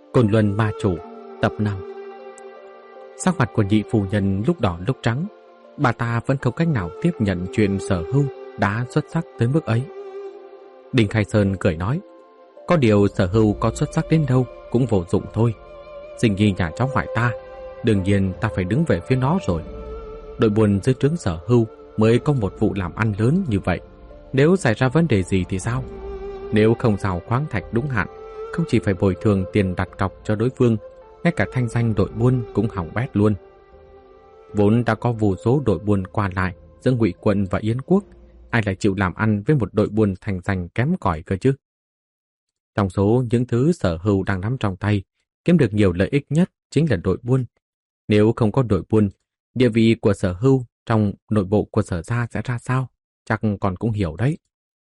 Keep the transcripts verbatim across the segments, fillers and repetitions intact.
Côn Luân Ma Chủ, tập năm. Sắc mặt của nhị phu nhân lúc đỏ lúc trắng, bà ta vẫn không cách nào tiếp nhận chuyện Sở Hưu đã xuất sắc tới mức ấy. Đinh Khai Sơn cười nói, có điều Sở Hưu có xuất sắc đến đâu cũng vô dụng thôi. Sinh nhi nhà cháu ngoại ta, đương nhiên ta phải đứng về phía nó rồi. Đội buôn dưới trướng Sở Hưu mới có một vụ làm ăn lớn như vậy. Nếu xảy ra vấn đề gì thì sao? Nếu không giao khoáng thạch đúng hạn, không chỉ phải bồi thường tiền đặt cọc cho đối phương, ngay cả thanh danh đội buôn cũng hỏng bét luôn. Vốn đã có vô số đội buôn qua lại giữa Ngụy quận và Yến quốc, ai lại chịu làm ăn với một đội buôn thành danh kém cỏi cơ chứ? Trong số những thứ Sở Hưu đang nắm trong tay, kiếm được nhiều lợi ích nhất chính là đội buôn. Nếu không có đội buôn, địa vị của Sở Hưu trong nội bộ của Sở gia sẽ ra sao? Chắc còn cũng hiểu đấy.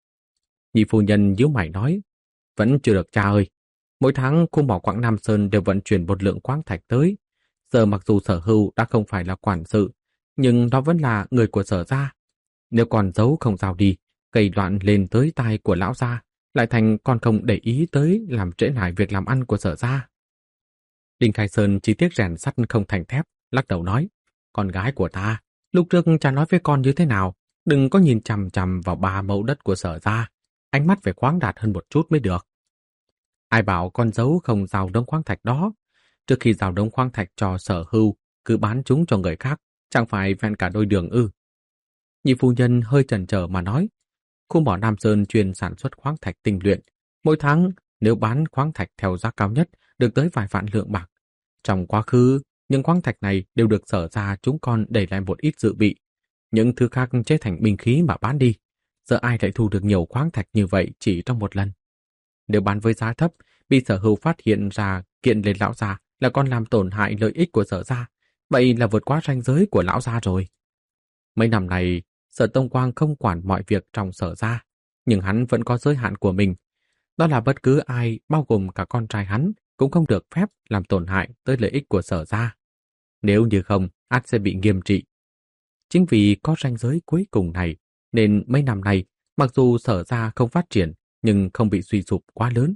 Nhị phu nhân nhíu mày nói, vẫn chưa được cha ơi. Mỗi tháng khu mỏ Quảng Nam Sơn đều vận chuyển một lượng khoáng thạch tới. Giờ mặc dù Sở Hưu đã không phải là quản sự, nhưng nó vẫn là người của Sở gia. Nếu còn giấu không giao đi, gây loạn lên tới tai của lão gia, lại thành còn không để ý tới làm trễ nải việc làm ăn của Sở gia. Đinh Khai Sơn chỉ tiếc rèn sắt không thành thép, lắc đầu nói, con gái của ta, lúc trước cha nói với con như thế nào, đừng có nhìn chằm chằm vào ba mẫu đất của Sở gia, ánh mắt phải khoáng đạt hơn một chút mới được. Ai bảo con giấu không giao đống khoáng thạch đó, trước khi giao đống khoáng thạch cho Sở Hưu, cứ bán chúng cho người khác, chẳng phải vẹn cả đôi đường ư? Nhị phu nhân hơi chần chờ mà nói, khu mỏ Nam Sơn chuyên sản xuất khoáng thạch tinh luyện, mỗi tháng nếu bán khoáng thạch theo giá cao nhất được tới vài vạn lượng bạc. Trong quá khứ, những khoáng thạch này đều được Sở gia chúng con để lại một ít dự bị, những thứ khác chế thành binh khí mà bán đi. Giờ ai lại thu được nhiều khoáng thạch như vậy chỉ trong một lần? Nếu bán với giá thấp, bị Sở Hưu phát hiện ra kiện lên lão gia là con làm tổn hại lợi ích của Sở gia, vậy là vượt quá ranh giới của lão gia rồi. Mấy năm này, Sở Tông Quang không quản mọi việc trong Sở gia, nhưng hắn vẫn có giới hạn của mình. Đó là bất cứ ai, bao gồm cả con trai hắn, cũng không được phép làm tổn hại tới lợi ích của Sở gia. Nếu như không, ắt sẽ bị nghiêm trị. Chính vì có ranh giới cuối cùng này, nên mấy năm nay, mặc dù Sở gia không phát triển, nhưng không bị suy sụp quá lớn.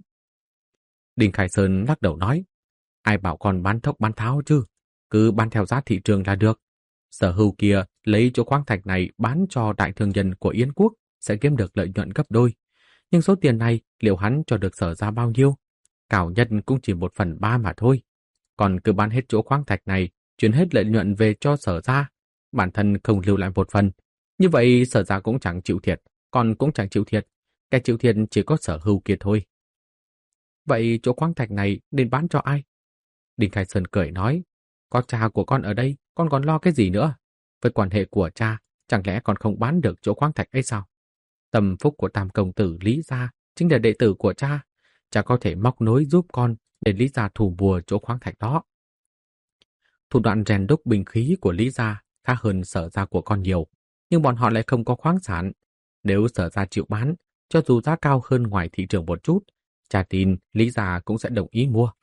Đinh Khai Sơn lắc đầu nói, ai bảo con bán thốc bán tháo chứ, cứ bán theo giá thị trường là được. Sở Hưu kia lấy chỗ khoáng thạch này bán cho đại thương nhân của Yến quốc sẽ kiếm được lợi nhuận gấp đôi. Nhưng số tiền này liệu hắn cho được Sở gia bao nhiêu? Cao nhất cũng chỉ một phần ba mà thôi. Còn cứ bán hết chỗ khoáng thạch này, chuyển hết lợi nhuận về cho Sở gia, bản thân không lưu lại một phần. Như vậy Sở gia cũng chẳng chịu thiệt, còn cũng chẳng chịu thiệt. Cái chịu thiệt chỉ có Sở Hưu kia thôi. Vậy chỗ khoáng thạch này nên bán cho ai? Đinh Khai Sơn cười nói, có cha của con ở đây, con còn lo cái gì nữa? Với quan hệ của cha, chẳng lẽ còn không bán được chỗ khoáng thạch ấy sao? Tâm phúc của Tam công tử Lý gia chính là đệ tử của cha. Cha có thể móc nối giúp con để Lý gia thu mua chỗ khoáng thạch đó. Thủ đoạn rèn đúc binh khí của Lý gia khá hơn Sở gia của con nhiều, nhưng bọn họ lại không có khoáng sản. Nếu Sở gia chịu bán, cho dù giá cao hơn ngoài thị trường một chút, cha tin Lý gia cũng sẽ đồng ý mua.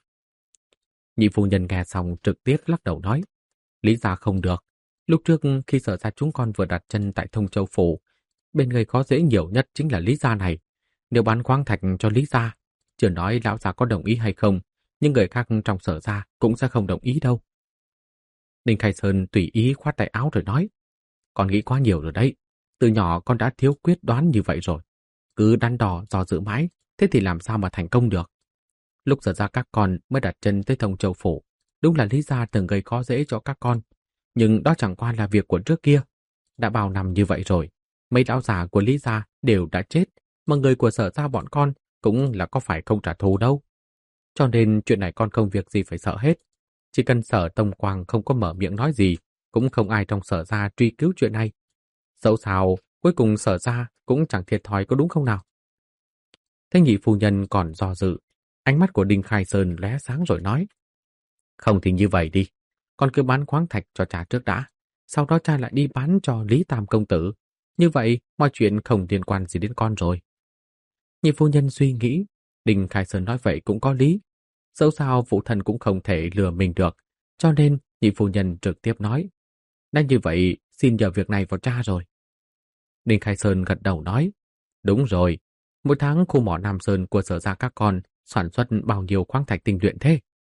Nhị phu nhân nghe xong trực tiếp lắc đầu nói, Lý gia không được. Lúc trước khi Sở gia chúng con vừa đặt chân tại Thông Châu phủ, bên người khó dễ nhiều nhất chính là Lý gia này. Nếu bán khoáng thạch cho Lý gia, chưa nói lão gia có đồng ý hay không, nhưng người khác trong Sở gia cũng sẽ không đồng ý đâu. Đinh Khai Sơn tùy ý khoát tay áo rồi nói, con nghĩ quá nhiều rồi đấy. Từ nhỏ con đã thiếu quyết đoán như vậy rồi. Cứ đắn đo do dự mãi, thế thì làm sao mà thành công được? Lúc Sở gia các con mới đặt chân tới Thông Châu phủ, đúng là Lý gia từng gây khó dễ cho các con, nhưng đó chẳng qua là việc của trước kia. Đã bao năm như vậy rồi, mấy lão già của Lý gia đều đã chết, mà người của Sở gia bọn con cũng là có phải không trả thù đâu. Cho nên chuyện này con không việc gì phải sợ hết. Chỉ cần Sở Tông Quang không có mở miệng nói gì, cũng không ai trong Sở gia truy cứu chuyện này. Dẫu sao, cuối cùng Sở gia cũng chẳng thiệt thòi, có đúng không nào? Thế nhị phu nhân còn do dự, ánh mắt của Đinh Khai Sơn lóe sáng rồi nói, không thì như vậy đi, con cứ bán khoáng thạch cho cha trước đã, sau đó cha lại đi bán cho Lý Tam công tử. Như vậy, mọi chuyện không liên quan gì đến con rồi. Nhị phu nhân suy nghĩ, Đinh Khai Sơn nói vậy cũng có lý. Dẫu sao phụ thân cũng không thể lừa mình được, cho nên nhị phu nhân trực tiếp nói, đã như vậy xin nhờ việc này vào cha rồi. Đinh Khai Sơn gật đầu nói, đúng rồi, mỗi tháng khu mỏ Nam Sơn của Sở gia các con sản xuất bao nhiêu khoáng thạch tinh luyện thế?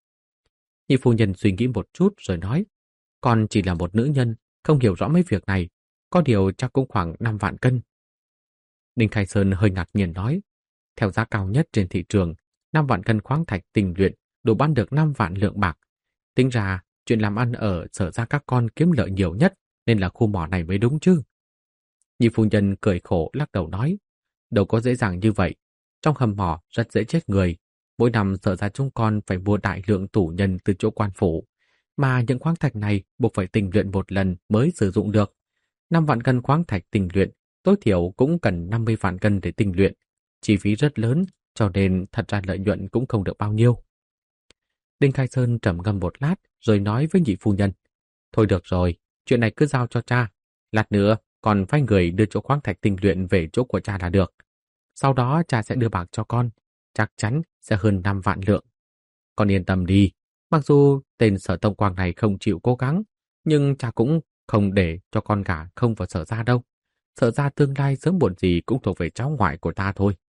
Nhị phu nhân suy nghĩ một chút rồi nói, con chỉ là một nữ nhân, không hiểu rõ mấy việc này, có điều chắc cũng khoảng năm vạn cân. Đinh Khai Sơn hơi ngạc nhiên nói, theo giá cao nhất trên thị trường, năm vạn cân khoáng thạch tinh luyện đủ bán được năm vạn lượng bạc. Tính ra, chuyện làm ăn ở Sở gia các con kiếm lợi nhiều nhất nên là khu mỏ này mới đúng chứ. Nhị phu nhân cười khổ lắc đầu nói, đâu có dễ dàng như vậy. Trong hầm mỏ rất dễ chết người. Mỗi năm Sở gia chúng con phải mua đại lượng tù nhân từ chỗ quan phủ. Mà những khoáng thạch này buộc phải tinh luyện một lần mới sử dụng được. năm vạn cân khoáng thạch tinh luyện, tối thiểu cũng cần năm mươi vạn cân để tinh luyện. Chi phí rất lớn, cho nên thật ra lợi nhuận cũng không được bao nhiêu. Đinh Khai Sơn trầm ngâm một lát rồi nói với nhị phu nhân, thôi được rồi, chuyện này cứ giao cho cha. Lát nữa còn phái người đưa chỗ khoáng thạch tinh luyện về chỗ của cha là được. Sau đó cha sẽ đưa bạc cho con, chắc chắn sẽ hơn năm vạn lượng. Con yên tâm đi, mặc dù tên Sở Tông Quang này không chịu cố gắng, nhưng cha cũng không để cho con gả không vào Sở gia đâu. Sở gia tương lai sớm muộn gì cũng thuộc về cháu ngoại của ta thôi.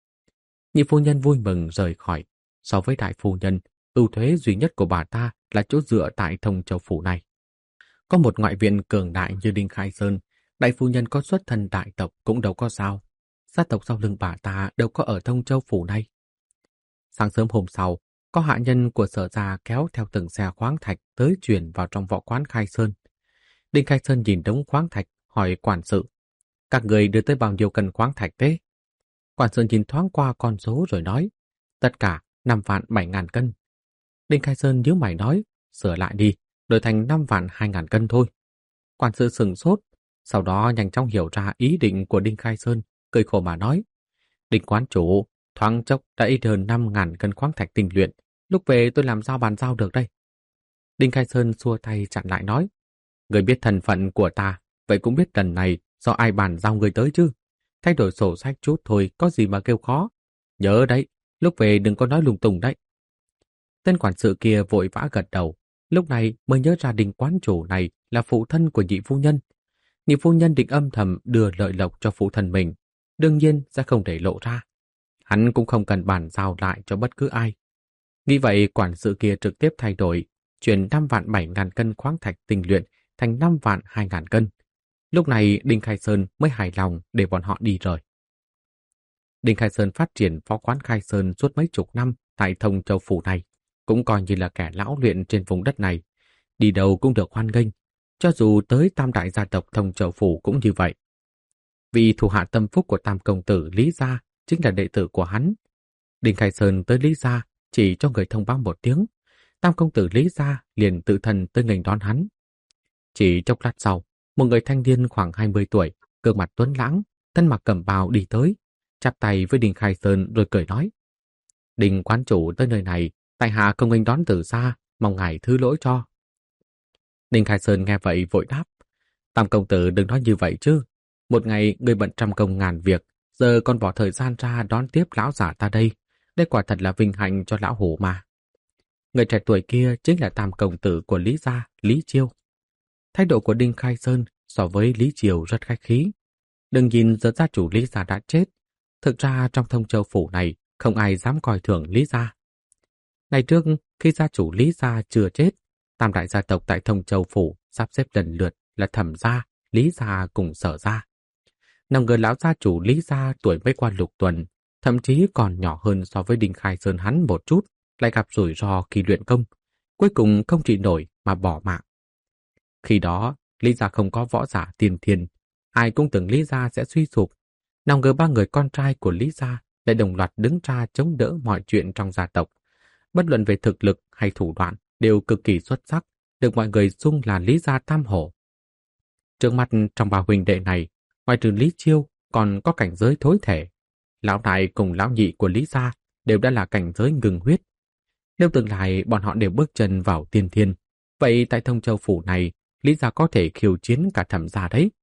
Nhị phu nhân vui mừng rời khỏi. So với đại phu nhân, ưu thế duy nhất của bà ta là chỗ dựa tại Thông Châu phủ này. Có một ngoại viện cường đại như Đinh Khai Sơn, đại phu nhân có xuất thân đại tộc cũng đâu có sao. Gia tộc sau lưng bà ta đâu có ở Thông Châu phủ này. Sáng sớm hôm sau, có hạ nhân của Sở gia kéo theo từng xe khoáng thạch tới chuyển vào trong võ quán Khai Sơn. Đinh Khai Sơn nhìn đống khoáng thạch, hỏi quản sự, các người đưa tới bao nhiêu cân khoáng thạch thế? Quản sự nhìn thoáng qua con số rồi nói, tất cả năm vạn bảy ngàn cân. Đinh Khai Sơn nhíu mày nói, sửa lại đi, đổi thành năm vạn hai ngàn cân thôi. Quản sự sừng sốt, sau đó nhanh chóng hiểu ra ý định của Đinh Khai Sơn, cười khổ mà nói, Đinh quán chủ, thoáng chốc đã ít hơn năm ngàn cân khoáng thạch tinh luyện, lúc về tôi làm sao bàn giao được đây? Đinh Khai Sơn xua tay chặn lại nói, người biết thân phận của ta, vậy cũng biết lần này do ai bàn giao người tới chứ? Thay đổi sổ sách chút thôi, có gì mà kêu khó. Nhớ đấy, lúc về đừng có nói lung tung đấy. Tên quản sự kia vội vã gật đầu, lúc này mới nhớ ra Đinh quán chủ này là phụ thân của nhị phu nhân. Nhị phu nhân định âm thầm đưa lợi lộc cho phụ thân mình, đương nhiên sẽ không để lộ ra. Hắn cũng không cần bàn giao lại cho bất cứ ai. Nghĩ vậy, quản sự kia trực tiếp thay đổi, chuyển năm vạn bảy ngàn cân khoáng thạch tinh luyện thành năm vạn hai ngàn cân. Lúc này Đinh Khai Sơn mới hài lòng để bọn họ đi rồi. Đinh Khai Sơn phát triển võ quán Khai Sơn suốt mấy chục năm tại Thông Châu phủ này, cũng coi như là kẻ lão luyện trên vùng đất này. Đi đâu cũng được hoan nghênh, cho dù tới tam đại gia tộc Thông Châu phủ cũng như vậy. Vì thủ hạ tâm phúc của tam công tử Lý Gia chính là đệ tử của hắn. Đinh Khai Sơn tới Lý Gia chỉ cho người thông báo một tiếng, tam công tử Lý Gia liền tự thân tới nghênh đón hắn. Chỉ chốc lát sau, một người thanh niên khoảng hai mươi tuổi, gương mặt tuấn lãng, thân mặc cẩm bào đi tới, chắp tay với Đinh Khai Sơn rồi cười nói, Đinh quán chủ tới nơi này, tại hạ không nghênh đón từ xa, mong ngài thứ lỗi cho. Đinh Khai Sơn nghe vậy vội đáp, tam công tử đừng nói như vậy chứ, một ngày người bận trăm công ngàn việc, giờ còn bỏ thời gian ra đón tiếp lão giả ta đây, đây quả thật là vinh hạnh cho lão hổ mà. Người trẻ tuổi kia chính là tam công tử của Lý Gia, Lý Chiêu. Thái độ của Đinh Khai Sơn so với Lý Chiêu rất khách khí. Đừng nhìn giờ gia chủ Lý Gia đã chết, thực ra trong Thông Châu phủ này không ai dám coi thường Lý Gia. Ngày trước khi gia chủ Lý Gia chưa chết, tam đại gia tộc tại Thông Châu phủ sắp xếp lần lượt là Thẩm Gia, Lý Gia cùng Sở Gia. Nào ngờ lão gia chủ Lý Gia tuổi mới qua lục tuần, thậm chí còn nhỏ hơn so với Đinh Khai Sơn hắn một chút, lại gặp rủi ro khi luyện công, cuối cùng không trị nổi mà bỏ mạng. Khi đó, Lý Gia không có võ giả tiên thiên, ai cũng tưởng Lý Gia sẽ suy sụp. Nào ngờ ba người con trai của Lý Gia lại đồng loạt đứng ra chống đỡ mọi chuyện trong gia tộc. Bất luận về thực lực hay thủ đoạn đều cực kỳ xuất sắc, được mọi người xưng là Lý Gia Tam Hổ. Trước mặt trong ba huynh đệ này, ngoài trừ Lý Chiêu còn có cảnh giới thối thể. Lão đại cùng lão nhị của Lý Gia đều đã là cảnh giới ngừng huyết. Nếu tương lai bọn họ đều bước chân vào tiên thiên, vậy tại Thông Châu phủ này, Lý Gia có thể khiêu chiến cả Thẩm gia đấy.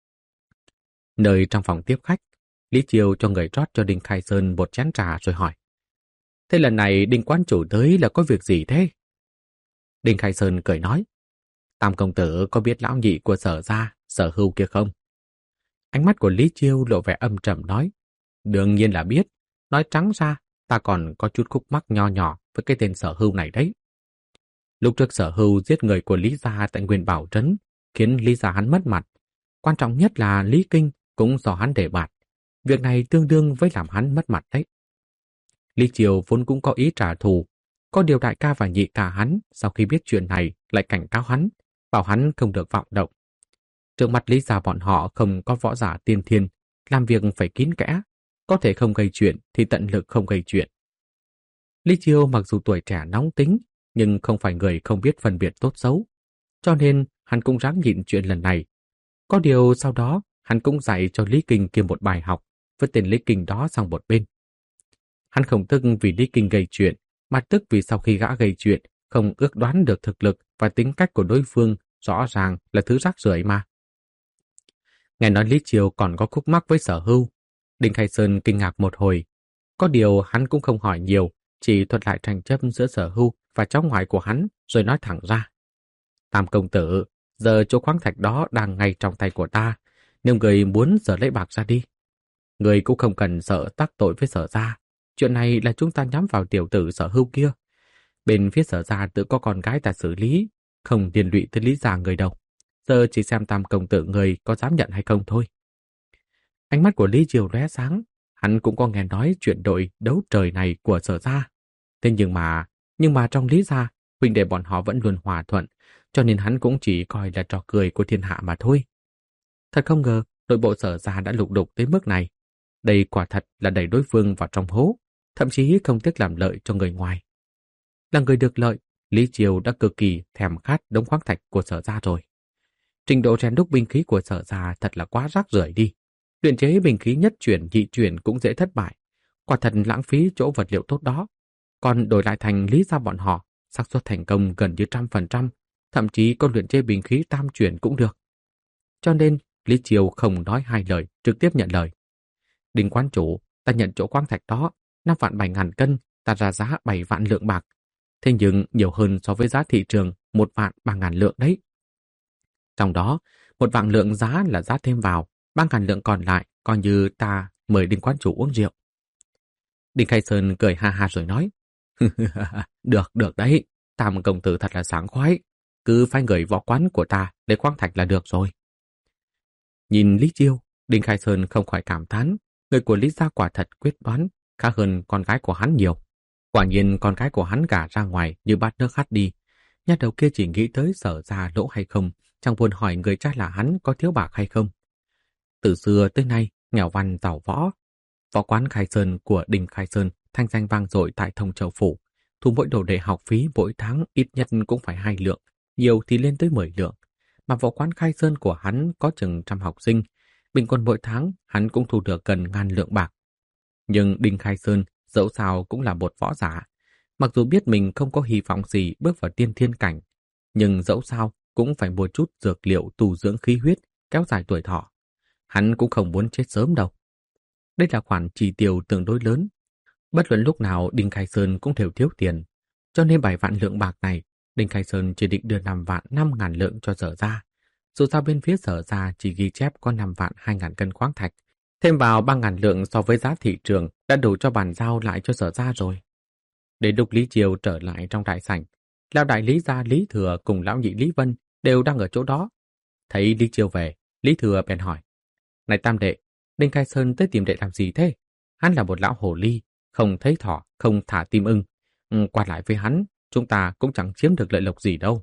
Nơi trong phòng tiếp khách, Lý Chiêu cho người rót cho Đinh Khai Sơn một chén trà rồi hỏi, thế lần này Đinh quán chủ tới là có việc gì thế? Đinh Khai Sơn cười nói, tam công tử có biết lão nhị của Sở gia, Sở Hưu kia không? Ánh mắt của Lý Chiêu lộ vẻ âm trầm nói, đương nhiên là biết, nói trắng ra ta còn có chút khúc mắc nho nhỏ với cái tên Sở Hưu này đấy. Lúc trước Sở Hưu giết người của Lý gia tại Nguyên Bảo Trấn, khiến Lý gia hắn mất mặt. Quan trọng nhất là Lý Kinh cũng do hắn đề bạt. Việc này tương đương với làm hắn mất mặt đấy. Lý Triều vốn cũng có ý trả thù. Có điều đại ca và nhị ca hắn sau khi biết chuyện này lại cảnh cáo hắn, bảo hắn không được vọng động. Trước mặt Lý gia bọn họ không có võ giả tiên thiên, làm việc phải kín kẽ, có thể không gây chuyện thì tận lực không gây chuyện. Lý Chiêu mặc dù tuổi trẻ nóng tính, nhưng không phải người không biết phân biệt tốt xấu, cho nên hắn cũng ráng nhịn chuyện lần này. Có điều sau đó, hắn cũng dạy cho Lý Kinh kia một bài học, với tên Lý Kinh đó sang một bên. Hắn không tức vì Lý Kinh gây chuyện, mà tức vì sau khi gã gây chuyện, không ước đoán được thực lực và tính cách của đối phương, rõ ràng là thứ rác rưởi mà. Nghe nói Lý Chiêu còn có khúc mắc với Sở Hưu, Đinh Khai Sơn kinh ngạc một hồi. Có điều hắn cũng không hỏi nhiều, chỉ thuật lại tranh chấp giữa Sở Hưu và cháu ngoại của hắn, rồi nói thẳng ra. Tam công tử, giờ chỗ khoáng thạch đó đang ngay trong tay của ta, nếu người muốn giờ lấy bạc ra đi. Người cũng không cần sợ tác tội với Sở gia. Chuyện này là chúng ta nhắm vào tiểu tử Sở Hưu kia. Bên phía Sở gia tự có con gái ta xử lý, không liên lụy tới Lý gia người đâu. Giờ chỉ xem Tam công tử người có dám nhận hay không thôi. Ánh mắt của Lý Chiêu lóe sáng, hắn cũng có nghe nói chuyện đội đấu trời này của Sở gia. Thế nhưng mà, nhưng mà trong Lý gia, huynh đệ bọn họ vẫn luôn hòa thuận, cho nên hắn cũng chỉ coi là trò cười của thiên hạ mà thôi. Thật không ngờ, nội bộ Sở gia đã lục đục tới mức này. Đây quả thật là đẩy đối phương vào trong hố, thậm chí không tiếc làm lợi cho người ngoài. Là người được lợi, Lý Chiêu đã cực kỳ thèm khát đống khoáng thạch của Sở gia rồi. Trình độ rèn đúc binh khí của Sở gia thật là quá rác rưởi đi. Luyện chế binh khí nhất chuyển nhị chuyển cũng dễ thất bại. Quả thật lãng phí chỗ vật liệu tốt đó. Còn đổi lại thành Lý gia bọn họ, xác suất thành công gần như trăm phần trăm, thậm chí có luyện chế binh khí tam chuyển cũng được. Cho nên, Lý Chiêu không nói hai lời, trực tiếp nhận lời. Đinh quán chủ, ta nhận chỗ khoáng thạch đó, năm vạn bảy ngàn cân, ta ra giá bảy vạn lượng bạc. Thế nhưng nhiều hơn so với giá thị trường một vạn ba ngàn lượng đấy. Trong đó, một vạn lượng giá là giá thêm vào, ba ngàn lượng còn lại coi như ta mời Đinh quán chủ uống rượu. Đinh Khai Sơn cười ha ha rồi nói, được, được đấy, Tam công tử thật là sáng khoái, cứ phái người võ quán của ta lấy khoáng thạch là được rồi. Nhìn Lý Chiêu, Đinh Khai Sơn không khỏi cảm thán, người của Lý gia quả thật quyết đoán, khá hơn con gái của hắn nhiều. Quả nhiên con gái của hắn gả ra ngoài như bát nước hắt đi. Nhà đầu kia chỉ nghĩ tới Sở gia lỗ hay không, chẳng buồn hỏi người cha là hắn có thiếu bạc hay không. Từ xưa tới nay, nghèo văn giàu võ. Võ quán Khai Sơn của Đinh Khai Sơn thanh danh vang dội tại Thông Châu Phủ. Thu mỗi đồ đệ học phí mỗi tháng ít nhất cũng phải hai lượng, nhiều thì lên tới mười lượng. Mà võ quán Khai Sơn của hắn có chừng trăm học sinh, bình quân mỗi tháng hắn cũng thu được gần ngàn lượng bạc. Nhưng Đinh Khai Sơn dẫu sao cũng là một võ giả. Mặc dù biết mình không có hy vọng gì bước vào tiên thiên cảnh, nhưng dẫu sao cũng phải mua chút dược liệu tu dưỡng khí huyết, kéo dài tuổi thọ. Hắn cũng không muốn chết sớm đâu. Đây là khoản chi tiêu tương đối lớn. Bất luận lúc nào Đinh Khai Sơn cũng đều thiếu tiền. Cho nên bảy vạn lượng bạc này, Đinh Khai Sơn chỉ định đưa năm vạn năm ngàn lượng cho Sở gia. Dù sao bên phía Sở gia chỉ ghi chép có năm vạn hai ngàn cân khoáng thạch. Thêm vào ba ngàn lượng so với giá thị trường đã đủ cho bàn giao lại cho Sở gia rồi. Đến lúc Lý Chiêu trở lại trong đại sảnh, lão đại Lý gia Lý Thừa cùng lão nhị Lý Vân đều đang ở chỗ đó. Thấy Lý Chiêu về, Lý Thừa bèn hỏi, này tam đệ, Đinh Khai Sơn tới tìm đệ làm gì thế? Hắn là một lão hồ ly, không thấy thỏ, không thả tim ưng. Ừ, qua lại với hắn, chúng ta cũng chẳng chiếm được lợi lộc gì đâu.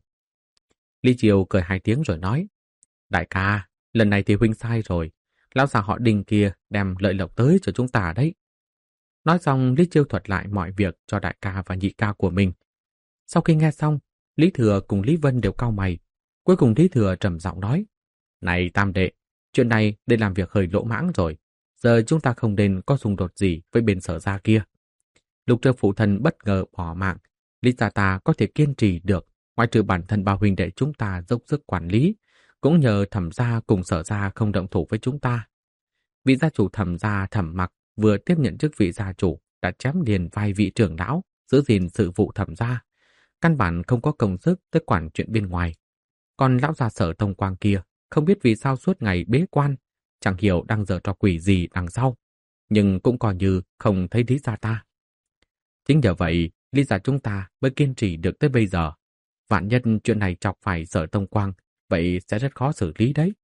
Lý Chiêu cười hai tiếng rồi nói, đại ca, lần này thì huynh sai rồi. Lão già họ Đinh kia đem lợi lộc tới cho chúng ta đấy. Nói xong, Lý Chiêu thuật lại mọi việc cho đại ca và nhị ca của mình. Sau khi nghe xong, Lý Thừa cùng Lý Vân đều cau mày. Cuối cùng Lý Thừa trầm giọng nói, này tam đệ, chuyện này để làm việc hơi lỗ mãng rồi. Giờ chúng ta không nên có xung đột gì với bên Sở gia kia. Lúc trước phụ thân bất ngờ bỏ mạng, Lý gia ta có thể kiên trì được, ngoại trừ bản thân ba huynh đệ chúng ta dốc sức quản lý, cũng nhờ Thẩm gia cùng Sở gia không động thủ với chúng ta. Vị gia chủ Thẩm gia Thẩm Mặc vừa tiếp nhận chức vị gia chủ đã chém liền vai vị trưởng lão, giữ gìn sự vụ Thẩm gia, căn bản không có công sức tới quản chuyện bên ngoài. Còn lão già Sở Tông Quang kia không biết vì sao suốt ngày bế quan, chẳng hiểu đang giở trò quỷ gì đằng sau, nhưng cũng coi như không thấy Lý gia ta. Chính nhờ vậy, Lý gia chúng ta mới kiên trì được tới bây giờ. vạn nhất chuyện này chọc phải Sở Tông Quang, vậy sẽ rất khó xử lý đấy.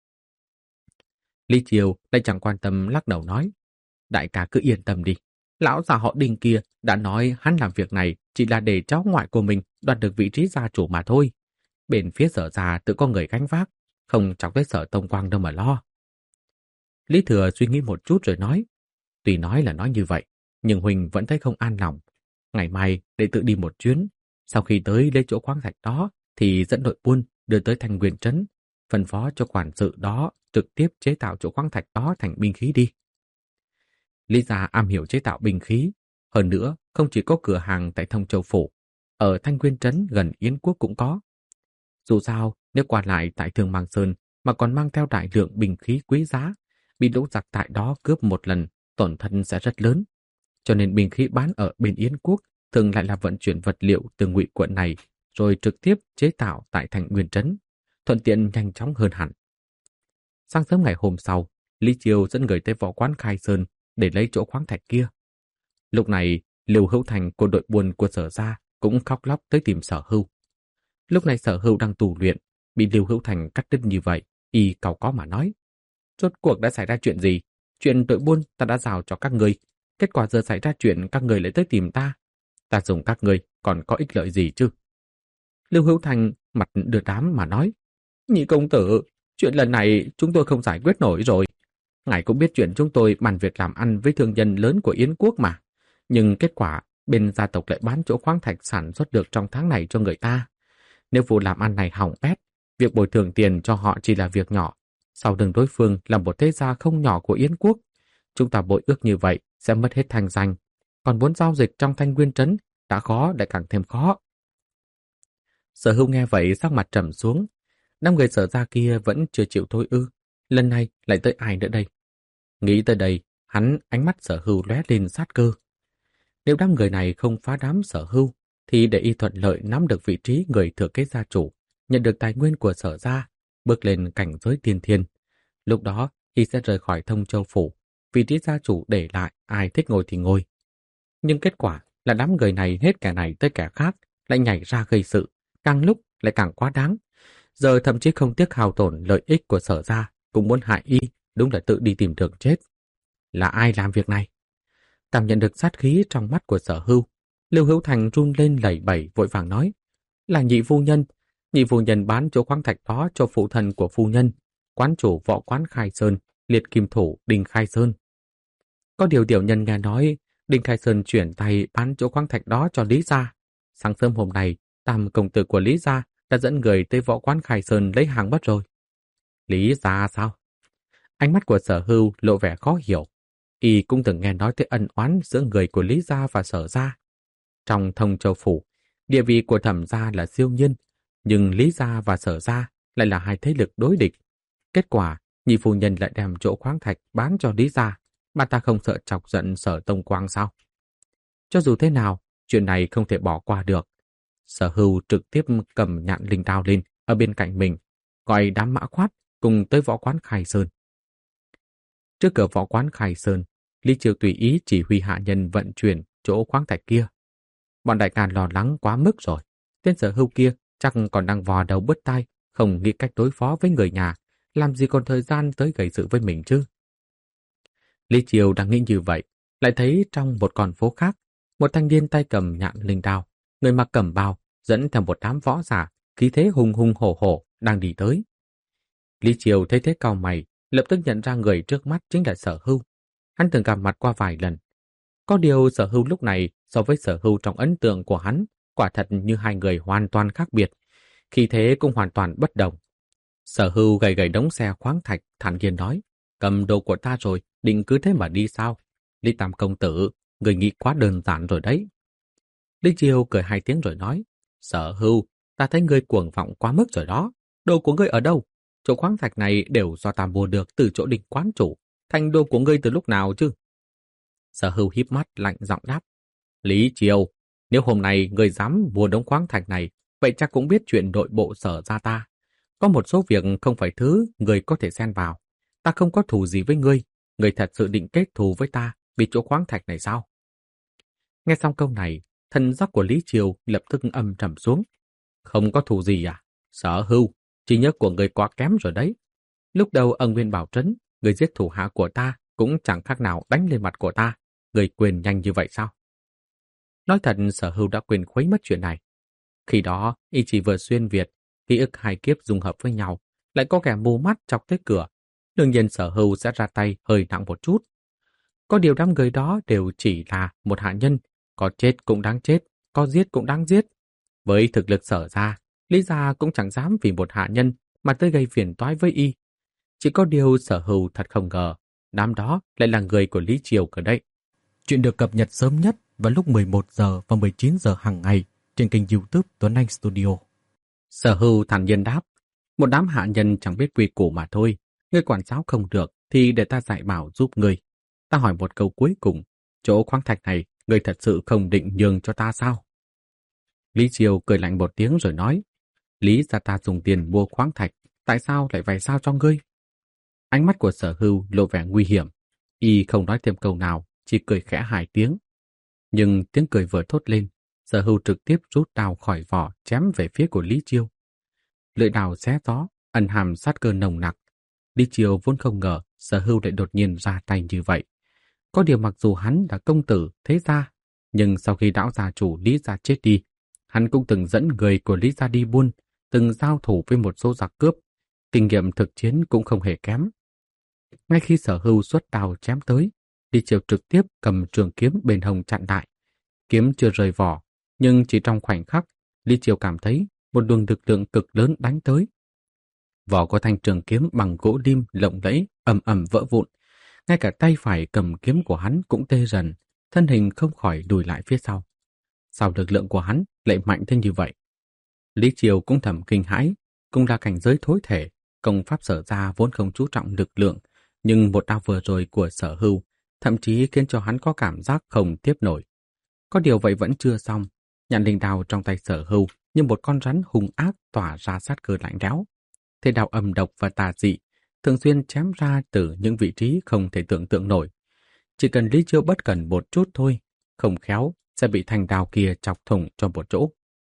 Lý Chiêu lại chẳng quan tâm lắc đầu nói, đại ca cứ yên tâm đi. Lão già họ Đinh kia đã nói hắn làm việc này chỉ là để cháu ngoại của mình đoạt được vị trí gia chủ mà thôi. Bên phía Sở gia tự có người gánh vác, không chọc tới Sở Tông Quang đâu mà lo. Lý Thừa suy nghĩ một chút rồi nói, tuy nói là nói như vậy, nhưng Huỳnh vẫn thấy không an lòng. Ngày mai để tự đi một chuyến, sau khi tới lấy chỗ khoáng thạch đó thì dẫn đội buôn đưa tới Thanh Nguyên trấn, phân phó cho quản sự đó trực tiếp chế tạo chỗ khoáng thạch đó thành binh khí đi. Lý gia am hiểu chế tạo binh khí, hơn nữa không chỉ có cửa hàng tại Thông Châu phủ, ở Thanh Nguyên trấn gần Yến Quốc cũng có. Dù sao, nếu qua lại tại Thương Mang Sơn mà còn mang theo đại lượng binh khí quý giá, bị lũ giặc tại đó cướp một lần, tổn thất sẽ rất lớn. Cho nên binh khí bán ở bên Yến Quốc thường lại là vận chuyển vật liệu từ Ngụy quận này rồi trực tiếp chế tạo tại Thanh Nguyên trấn, thuận tiện nhanh chóng hơn hẳn. Sáng sớm ngày hôm sau, Lý Chiêu dẫn người tới võ quán Khai Sơn để lấy chỗ khoáng thạch kia. Lúc này, Lưu Hữu Thành của đội buôn của Sở gia cũng khóc lóc tới tìm Sở Hưu. Lúc này Sở Hưu đang tù luyện, bị Lưu Hữu Thành cắt đứt như vậy, y cau có mà nói: "Rốt cuộc đã xảy ra chuyện gì? Chuyện đội buôn ta đã giao cho các người, kết quả giờ xảy ra chuyện các người lại tới tìm ta. Ta dùng các người còn có ích lợi gì chứ?" Lưu Hữu Thành mặt đưa đám mà nói: "Nhị công tử, chuyện lần này chúng tôi không giải quyết nổi rồi. Ngài cũng biết chuyện chúng tôi bàn việc làm ăn với thương nhân lớn của Yến Quốc mà. Nhưng kết quả bên gia tộc lại bán chỗ khoáng thạch sản xuất được trong tháng này cho người ta. Nếu vụ làm ăn này hỏng bét, việc bồi thường tiền cho họ chỉ là việc nhỏ. Sau lưng đối phương là một thế gia không nhỏ của Yến Quốc. Chúng ta bội ước như vậy sẽ mất hết thanh danh. Còn muốn giao dịch trong Thanh Nguyên trấn đã khó lại càng thêm khó." Sở Hưu nghe vậy sắc mặt trầm xuống. Năm người Sở gia kia vẫn chưa chịu thôi ư. Lần này lại tới ai nữa đây? Nghĩ tới đây, hắn ánh mắt Sở Hưu lóe lên sát cơ. Nếu đám người này không phá đám Sở Hưu, thì để y thuận lợi nắm được vị trí người thừa kế gia chủ, nhận được tài nguyên của Sở gia, bước lên cảnh giới tiên thiên. Lúc đó, y sẽ rời khỏi Thông Châu phủ, vị trí gia chủ để lại ai thích ngồi thì ngồi. Nhưng kết quả là đám người này hết kẻ này tới kẻ khác, lại nhảy ra gây sự, càng lúc lại càng quá đáng. Giờ thậm chí không tiếc hao tổn lợi ích của Sở gia, cũng muốn hại y, đúng là tự đi tìm đường chết. Là ai làm việc này? Cảm nhận được sát khí trong mắt của Sở Hưu, Lưu Hữu Thành run lên lẩy bẩy vội vàng nói: "Là nhị phu nhân. Nhị phu nhân bán chỗ khoáng thạch đó cho phụ thần của phu nhân, quán chủ võ quán Khai Sơn, liệt kim thủ Đinh Khai Sơn. Có điều tiểu nhân nghe nói Đinh Khai Sơn chuyển tay bán chỗ khoáng thạch đó cho Lý gia. Sáng sớm hôm nay, tam công tử của Lý gia đã dẫn người tới võ quán Khai Sơn lấy hàng mất rồi." Lý gia sao? Ánh mắt của Sở Hưu lộ vẻ khó hiểu. Y cũng từng nghe nói tới ân oán giữa người của Lý gia và Sở gia. Trong Thông Châu phủ, địa vị của Thẩm gia là siêu nhiên, nhưng Lý gia và Sở gia lại là hai thế lực đối địch. Kết quả, nhị phu nhân lại đem chỗ khoáng thạch bán cho Lý gia, mà ta không sợ chọc giận Sở Tông Quang sao? Cho dù thế nào, chuyện này không thể bỏ qua được. Sở Hưu trực tiếp cầm nhạn linh đao lên ở bên cạnh mình, gọi đám mã khoát cùng tới võ quán Khai Sơn. Trước cửa võ quán Khai Sơn, Lý Chiêu tùy ý chỉ huy hạ nhân vận chuyển chỗ khoáng thạch kia. Bọn đại ca lo lắng quá mức rồi. Tên Sở Hưu kia chắc còn đang vò đầu bứt tai, không nghĩ cách đối phó với người nhà, làm gì còn thời gian tới gây sự với mình chứ. Lý Chiêu đang nghĩ như vậy, lại thấy trong một con phố khác, một thanh niên tay cầm nhạn linh đao, người mặc cẩm bào, dẫn theo một đám võ giả, khí thế hùng hùng hổ hổ đang đi tới. Lý Chiêu thấy thế cau mày, lập tức nhận ra người trước mắt chính là Sở Hưu. Hắn từng gặp mặt qua vài lần. Có điều Sở Hưu lúc này so với Sở Hưu trong ấn tượng của hắn, quả thật như hai người hoàn toàn khác biệt, khí thế cũng hoàn toàn bất đồng. Sở Hưu gầy gầy đống xe khoáng thạch, thản nhiên nói: "Cầm đồ của ta rồi, định cứ thế mà đi sao? Lý Tam công tử, người nghĩ quá đơn giản rồi đấy." Lý Chiêu cười hai tiếng rồi nói: "Sở Hưu, ta thấy ngươi cuồng vọng quá mức rồi đó. Đồ của ngươi ở đâu? Chỗ khoáng thạch này đều do ta mua được từ chỗ Đinh quán chủ, thành đồ của ngươi từ lúc nào chứ?" Sở Hưu híp mắt lạnh giọng đáp: "Lý Chiêu, nếu hôm nay ngươi dám mua đống khoáng thạch này, vậy chắc cũng biết chuyện nội bộ Sở gia ta. Có một số việc không phải thứ ngươi có thể xen vào. Ta không có thù gì với ngươi, ngươi thật sự định kết thù với ta vì chỗ khoáng thạch này sao?" Nghe xong câu này, thân giác của Lý Chiêu lập tức âm trầm xuống. Không có thù gì à? Sở Hưu, trí nhớ của người quá kém rồi đấy. Lúc đầu ở Nguyên Bảo Trấn, người giết thủ hạ của ta cũng chẳng khác nào đánh lên mặt của ta. Người quên nhanh như vậy sao? Nói thật, Sở Hưu đã quên khuấy mất chuyện này. Khi đó, y chỉ vừa xuyên Việt, ký ức hai kiếp dung hợp với nhau, lại có kẻ mù mắt chọc tới cửa. Đương nhiên Sở Hưu sẽ ra tay hơi nặng một chút. Có điều đám người đó đều chỉ là một hạ nhân, có chết cũng đáng chết, có giết cũng đáng giết. Với thực lực Sở ra, Lý gia cũng chẳng dám vì một hạ nhân mà tới gây phiền toái với y. Chỉ có điều Sở Hưu thật không ngờ, đám đó lại là người của Lý Triều ở đây. Chuyện được cập nhật sớm nhất vào lúc mười một giờ và mười chín giờ hàng ngày trên kênh YouTube Tuấn Anh Studio. Sở Hưu thản nhiên đáp, một đám hạ nhân chẳng biết quy củ mà thôi. Ngươi quản giáo không được thì để ta dạy bảo giúp ngươi. Ta hỏi một câu cuối cùng, chỗ khoáng thạch này ngươi thật sự không định nhường cho ta sao? Lý Triều cười lạnh một tiếng rồi nói, Lý gia ta dùng tiền mua khoáng thạch, tại sao lại phải sao cho ngươi? Ánh mắt của Sở Hưu lộ vẻ nguy hiểm, y không nói thêm câu nào, chỉ cười khẽ hai tiếng. Nhưng tiếng cười vừa thốt lên, Sở Hưu trực tiếp rút đao khỏi vỏ chém về phía của Lý Chiêu. Lưỡi đao xé gió, ẩn hàm sát cơ nồng nặc. Lý Chiêu vốn không ngờ Sở Hưu lại đột nhiên ra tay như vậy. Có điều mặc dù hắn là công tử thế gia, nhưng sau khi lão gia chủ Lý gia chết đi, hắn cũng từng dẫn người của Lý gia đi buôn, từng giao thủ với một số giặc cướp, kinh nghiệm thực chiến cũng không hề kém. Ngay khi Sở Hưu xuất đao chém tới, Lý Chiêu trực tiếp cầm trường kiếm bên hông chặn lại. Kiếm chưa rời vỏ, nhưng chỉ trong khoảnh khắc, Lý Chiêu cảm thấy một luồng lực lượng cực lớn đánh tới. Vỏ của thanh trường kiếm bằng gỗ lim lộng lẫy ầm ầm vỡ vụn, ngay cả tay phải cầm kiếm của hắn cũng tê dần, thân hình không khỏi lùi lại phía sau. Sao lực lượng của hắn lại mạnh thế như vậy? Lý Chiêu cũng thầm kinh hãi, cũng là cảnh giới thối thể, công pháp Sở ra vốn không chú trọng lực lượng, nhưng một đao vừa rồi của Sở Hưu thậm chí khiến cho hắn có cảm giác không tiếp nổi. Có điều vậy vẫn chưa xong, nhạn linh đao trong tay Sở Hưu như một con rắn hung ác tỏa ra sát cơ lạnh lẽo. Thế đao âm độc và tà dị, thường xuyên chém ra từ những vị trí không thể tưởng tượng nổi. Chỉ cần Lý Chiêu bất cẩn một chút thôi, không khéo sẽ bị thanh đao kia chọc thủng cho một chỗ.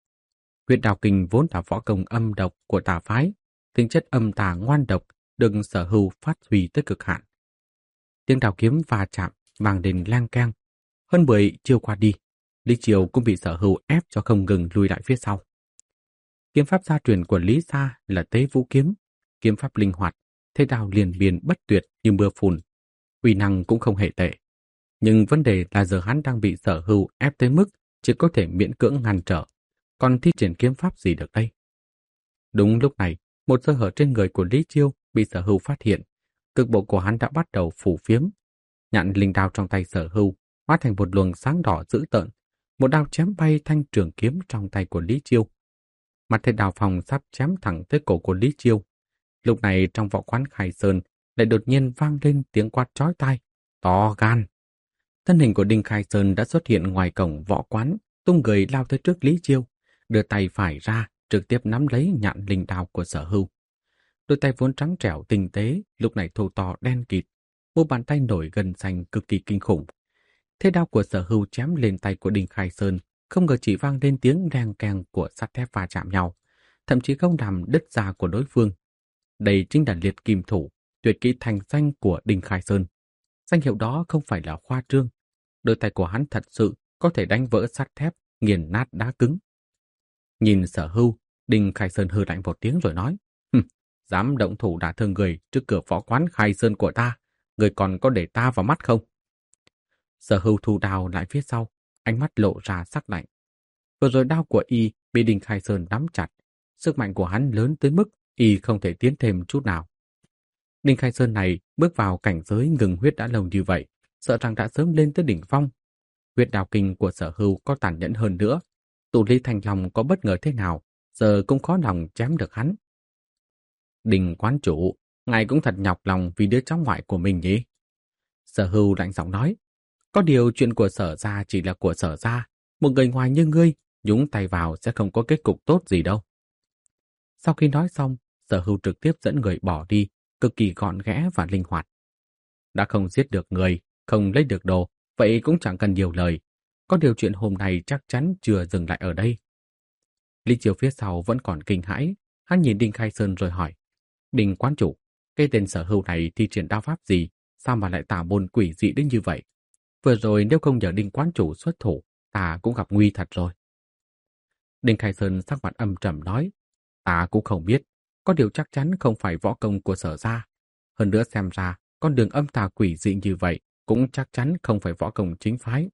Huyết đao kinh vốn là võ công âm độc của tà phái, tính chất âm tà ngoan độc được Sở Hưu phát huy tới cực hạn. Tiếng đao kiếm va chạm vang lên lang keng. Hơn mười chiêu qua đi, Lý Chiêu cũng bị Sở Hưu ép cho không ngừng lùi lại phía sau. Kiếm pháp gia truyền của Lý gia là Tế Vũ kiếm, kiếm pháp linh hoạt, thế đao liền miên bất tuyệt như mưa phùn, uy năng cũng không hề tệ. Nhưng vấn đề là giờ hắn đang bị Sở Hưu ép tới mức chỉ có thể miễn cưỡng ngăn trở, còn thi triển kiếm pháp gì được đây? Đúng lúc này, một sơ hở trên người của Lý Chiêu bị Sở Hưu phát hiện, cực bộ của hắn đã bắt đầu phủ phiếm. Nhạn linh đao trong tay Sở Hưu hóa thành một luồng sáng đỏ dữ tợn, một đao chém bay thanh trường kiếm trong tay của Lý Chiêu. Mặt thế đào phòng sắp chém thẳng tới cổ của Lý Chiêu. Lúc này trong võ quán Khai Sơn lại đột nhiên vang lên tiếng quát chói tai, to gan. Thân hình của Đinh Khai Sơn đã xuất hiện ngoài cổng võ quán, tung người lao tới trước Lý Chiêu, đưa tay phải ra, trực tiếp nắm lấy nhạn linh đao của Sở Hưu. Đôi tay vốn trắng trẻo tinh tế, lúc này thô to đen kịt, một bàn tay nổi gân xanh cực kỳ kinh khủng. Thế đao của Sở Hưu chém lên tay của Đinh Khai Sơn, không ngờ chỉ vang lên tiếng reng keng của sắt thép va chạm nhau, thậm chí không làm đứt da của đối phương. Đây chính là liệt kim thủ, tuyệt kỹ thành danh của Đinh Khai Sơn. Danh hiệu đó không phải là khoa trương. Đôi tay của hắn thật sự có thể đánh vỡ sắt thép, nghiền nát đá cứng. Nhìn Sở Hưu, Đinh Khai Sơn hừ lạnh một tiếng rồi nói, hừm, dám động thủ đả thương người trước cửa võ quán Khai Sơn của ta, người còn có để ta vào mắt không? Sở Hưu thu đao lại phía sau, ánh mắt lộ ra sắc lạnh. Vừa rồi đao của y bị Đinh Khai Sơn nắm chặt, sức mạnh của hắn lớn tới mức y không thể tiến thêm chút nào. Đinh Khai Sơn này bước vào cảnh giới ngừng huyết đã lâu như vậy, sợ rằng đã sớm lên tới đỉnh phong. Huyết đao kinh của Sở Hưu có tàn nhẫn hơn nữa, tụ Lý Thành Long có bất ngờ thế nào, giờ cũng khó lòng chém được hắn. Đinh quán chủ, ngài cũng thật nhọc lòng vì đứa cháu ngoại của mình nhỉ? Sở Hưu lạnh giọng nói, có điều chuyện của Sở gia chỉ là của Sở gia, một người ngoài như ngươi nhúng tay vào sẽ không có kết cục tốt gì đâu. Sau khi nói xong, Sở Hưu trực tiếp dẫn người bỏ đi, cực kỳ gọn ghẽ và linh hoạt. Đã không giết được người, không lấy được đồ, vậy cũng chẳng cần nhiều lời. Có điều chuyện hôm nay chắc chắn chưa dừng lại ở đây. Lý Chiêu phía sau vẫn còn kinh hãi, hắn nhìn Đinh Khai Sơn rồi hỏi. Đinh quán chủ, cái tên Sở Hưu này thi triển đao pháp gì, sao mà lại tà môn quỷ dị đến như vậy? Vừa rồi nếu không nhờ Đinh quán chủ xuất thủ, ta cũng gặp nguy thật rồi. Đinh Khai Sơn sắc mặt âm trầm nói, ta cũng không biết, có điều chắc chắn không phải võ công của Sở gia. Hơn nữa xem ra, con đường âm tà quỷ dị như vậy cũng chắc chắn không phải võ công chính phái.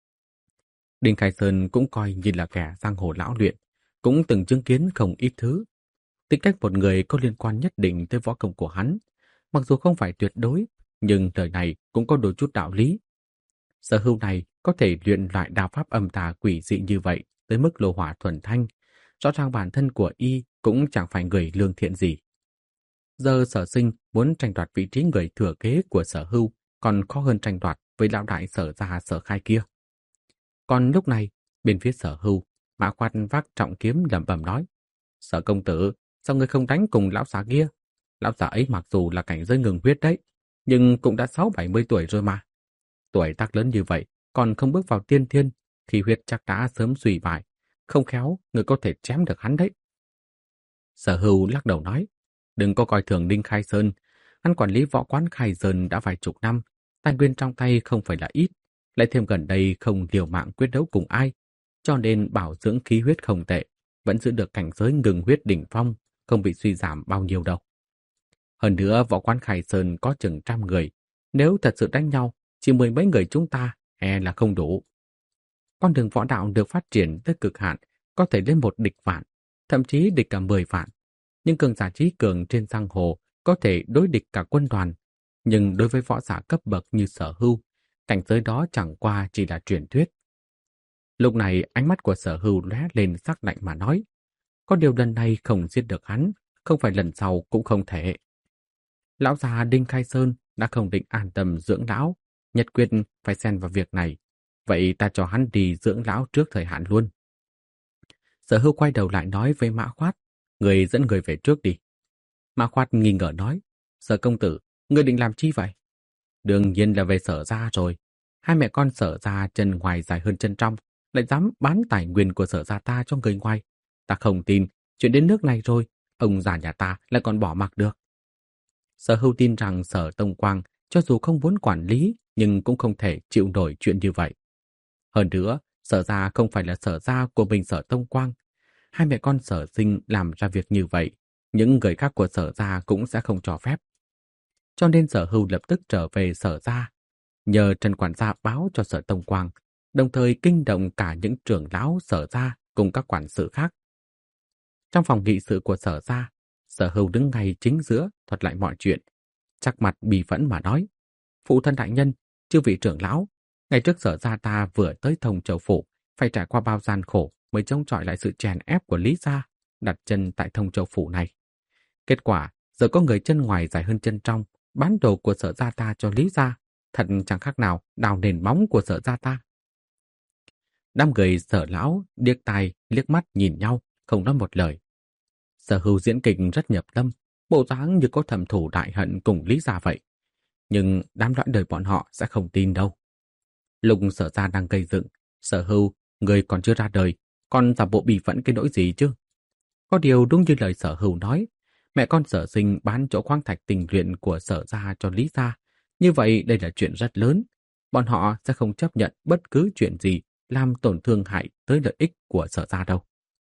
Đinh Khai Sơn cũng coi như là kẻ giang hồ lão luyện, cũng từng chứng kiến không ít thứ. Tính cách một người có liên quan nhất định tới võ công của hắn, mặc dù không phải tuyệt đối, nhưng lời này cũng có đôi chút đạo lý. Sở Hưu này có thể luyện lại đao pháp âm tà quỷ dị như vậy tới mức lô hỏa thuần thanh, rõ ràng bản thân của y cũng chẳng phải người lương thiện gì. Giờ Sở Sinh muốn tranh đoạt vị trí người thừa kế của Sở Hưu còn khó hơn tranh đoạt với lão đại Sở gia Sở Khai kia. Còn lúc này, bên phía Sở Hưu, Mã Khoan vác trọng kiếm lẩm bẩm nói: Sở công tử, sao ngươi không đánh cùng lão già kia? Lão già ấy mặc dù là cảnh giới ngừng huyết đấy, nhưng cũng đã sáu bảy mươi tuổi rồi mà. Tuổi tác lớn như vậy, còn không bước vào tiên thiên, thì huyết chắc đã sớm suy bại. Không khéo, ngươi có thể chém được hắn đấy. Sở Hưu lắc đầu nói: Đừng có coi thường Đinh Khai Sơn. Hắn quản lý võ quán Khai Sơn đã vài chục năm, tài nguyên trong tay không phải là ít, lại thêm gần đây không liều mạng quyết đấu cùng ai, cho nên bảo dưỡng khí huyết không tệ, vẫn giữ được cảnh giới ngừng huyết đỉnh phong, không bị suy giảm bao nhiêu đâu. Hơn nữa võ quán Khai Sơn có chừng trăm người, nếu thật sự đánh nhau, chỉ mười mấy người chúng ta e là không đủ. Con đường võ đạo được phát triển tới cực hạn, có thể lên một địch vạn, thậm chí địch cả mười vạn. Nhưng cường giả trí cường trên giang hồ có thể đối địch cả quân đoàn, nhưng đối với võ giả cấp bậc như Sở Hưu, cảnh giới đó chẳng qua chỉ là truyền thuyết. Lúc này ánh mắt của Sở Hưu lóe lên sắc lạnh mà nói: Có điều lần này không giết được hắn, không phải lần sau cũng không thể. Lão già Đinh Khai Sơn đã không định an tâm dưỡng lão, nhất quyết phải xen vào việc này. Vậy ta cho hắn đi dưỡng lão trước thời hạn luôn. Sở Hưu quay đầu lại nói với Mã Khoát: Người dẫn người về trước đi. Mã Khoát nghi ngờ nói: Sở công tử, người định làm chi vậy? Đương nhiên là về Sở gia rồi. Hai mẹ con Sở gia chân ngoài dài hơn chân trong, lại dám bán tài nguyên của Sở gia ta cho người ngoài. Ta không tin, chuyện đến nước này rồi, ông già nhà ta lại còn bỏ mặc được. Sở Hưu tin rằng Sở Tông Quang cho dù không muốn quản lý, nhưng cũng không thể chịu nổi chuyện như vậy. Hơn nữa, Sở gia không phải là Sở gia của mình Sở Tông Quang. Hai mẹ con Sở Sinh làm ra việc như vậy, những người khác của Sở gia cũng sẽ không cho phép. Cho nên Sở Hưu lập tức trở về Sở gia, nhờ Trần quản gia báo cho Sở Tông Quang, đồng thời kinh động cả những trưởng lão Sở gia cùng các quản sự khác. Trong phòng nghị sự của Sở gia, Sở Hưu đứng ngay chính giữa thuật lại mọi chuyện, chắc mặt bì phẫn mà nói: Phụ thân đại nhân, chư vị trưởng lão, ngày trước Sở gia ta vừa tới Thông Châu phủ, phải trải qua bao gian khổ mới chống chọi lại sự chèn ép của Lý gia, đặt chân tại Thông Châu phủ này. Kết quả, giờ có người chân ngoài dài hơn chân trong, bán đồ của Sở gia ta cho Lý gia, thật chẳng khác nào đào nền móng của Sở gia ta. Đám người Sở lão liếc tai liếc mắt nhìn nhau, không nói một lời. Sở Hưu diễn kịch rất nhập tâm, bộ dáng như có thầm thù đại hận cùng Lý gia vậy. Nhưng đám lõi đời bọn họ sẽ không tin đâu. Lúc Sở gia đang gây dựng, Sở Hưu, người còn chưa ra đời, còn giả bộ bị phẫn cái nỗi gì chứ? Có điều đúng như lời Sở Hưu nói, mẹ con Sở Sinh bán chỗ khoáng thạch tình luyện của Sở gia cho Lý gia. Như vậy đây là chuyện rất lớn. Bọn họ sẽ không chấp nhận bất cứ chuyện gì làm tổn thương hại tới lợi ích của Sở gia đâu.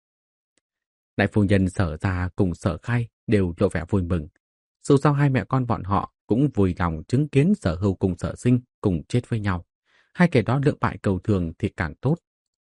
Đại phu nhân Sở gia cùng Sở Khai đều lộ vẻ vui mừng. Dù sao hai mẹ con bọn họ cũng vui lòng chứng kiến Sở Hưu cùng Sở Sinh cùng chết với nhau. Hai kẻ đó lưỡng bại cầu thường thì càng tốt.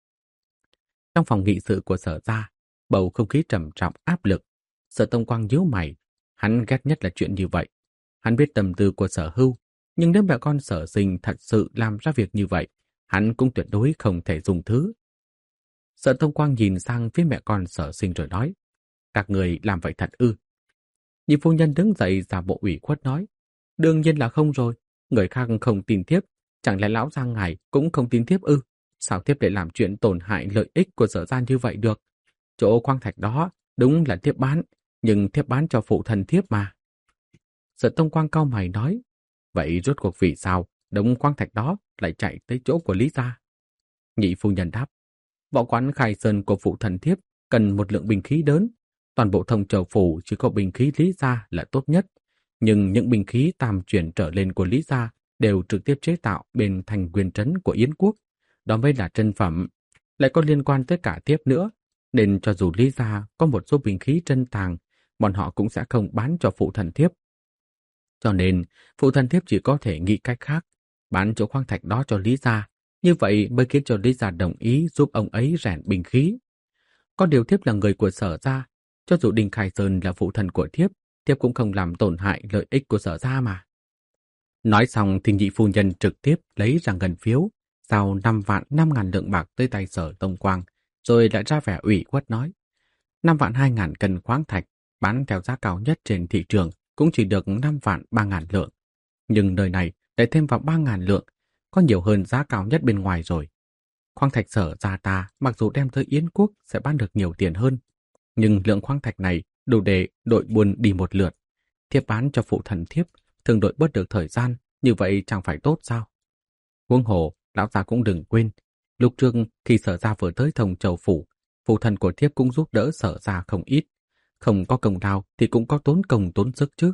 Trong phòng nghị sự của Sở gia, bầu không khí trầm trọng áp lực. Sở Tông Quang nhíu mày, hắn ghét nhất là chuyện như vậy. Hắn biết tâm tư của Sở Hưu, nhưng nếu mẹ con Sở Sinh thật sự làm ra việc như vậy, hắn cũng tuyệt đối không thể dùng thứ. Sở Tông Quang nhìn sang phía mẹ con Sở Sinh rồi nói: Các người làm vậy thật ư? Nhị phu nhân đứng dậy giả bộ ủy khuất nói: Đương nhiên là không rồi, người khác không tin tiếp, chẳng lẽ lão gia ngài cũng không tin tiếp ư? Sao tiếp để làm chuyện tổn hại lợi ích của Sở gia như vậy được? Chỗ khoáng thạch đó đúng là thiếp bán, nhưng thiếp bán cho phụ thân thiếp mà. Sở Tông Quang cau mày nói: Vậy rốt cuộc vì sao đống khoáng thạch đó lại chạy tới chỗ của Lý gia? Nhị phu nhân đáp: Võ quán Khai Sơn của phụ thân thiếp cần một lượng binh khí lớn. Toàn bộ Thông Châu phủ chỉ có binh khí Lý gia là tốt nhất, nhưng những binh khí tam chuyển trở lên của Lý gia đều trực tiếp chế tạo bên thành quyền trấn của Yến quốc. Đó mới là chân phẩm, lại có liên quan tới cả thiếp nữa, nên cho dù Lý gia có một số binh khí chân tàng, bọn họ cũng sẽ không bán cho phụ thần thiếp. Cho nên, phụ thần thiếp chỉ có thể nghĩ cách khác, bán chỗ khoáng thạch đó cho Lý gia, như vậy mới khiến cho Lý gia đồng ý giúp ông ấy rèn binh khí. Có điều thiếp là người của Sở gia, cho dù Đinh Khai Sơn là phụ thần của thiếp, thiếp cũng không làm tổn hại lợi ích của Sở gia mà. Nói xong thì nhị phu nhân trực tiếp lấy ra ngân phiếu, giao năm vạn năm ngàn lượng bạc tới tay Sở Tông Quang, rồi lại ra vẻ ủy khuất nói: năm vạn hai ngàn cân khoáng thạch, bán theo giá cao nhất trên thị trường cũng chỉ được năm vạn ba ngàn lượng. Nhưng nơi này lại thêm vào ba ngàn lượng, có nhiều hơn giá cao nhất bên ngoài rồi. Khoáng thạch Sở gia ta mặc dù đem tới Yến quốc sẽ bán được nhiều tiền hơn, nhưng lượng khoáng thạch này đủ để đội buôn đi một lượt. Thiếp bán cho phụ thần thiếp, thường đội bớt được thời gian, như vậy chẳng phải tốt sao? Huống hồ, lão già cũng đừng quên, lúc trước khi Sở gia vừa tới Thông Châu phủ, phụ thần của thiếp cũng giúp đỡ Sở gia không ít. Không có công lao thì cũng có tốn công tốn sức chứ.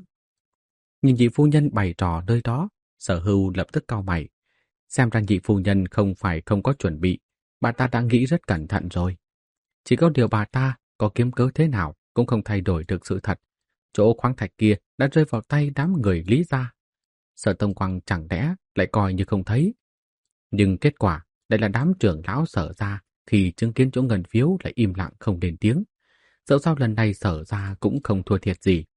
Nhìn nhị phu nhân bày trò nơi đó, Sở Hưu lập tức cau mày. Xem ra nhị phu nhân không phải không có chuẩn bị, bà ta đã nghĩ rất cẩn thận rồi. Chỉ có điều bà ta có kiếm cớ thế nào cũng không thay đổi được sự thật. Chỗ khoáng thạch kia đã rơi vào tay đám người Lý gia. Sở Tông Quang chẳng lẽ lại coi như không thấy. Nhưng kết quả lại là đám trưởng lão Sở gia khi chứng kiến chỗ ngân phiếu lại im lặng không lên tiếng. Dẫu sao lần này Sở gia cũng không thua thiệt gì.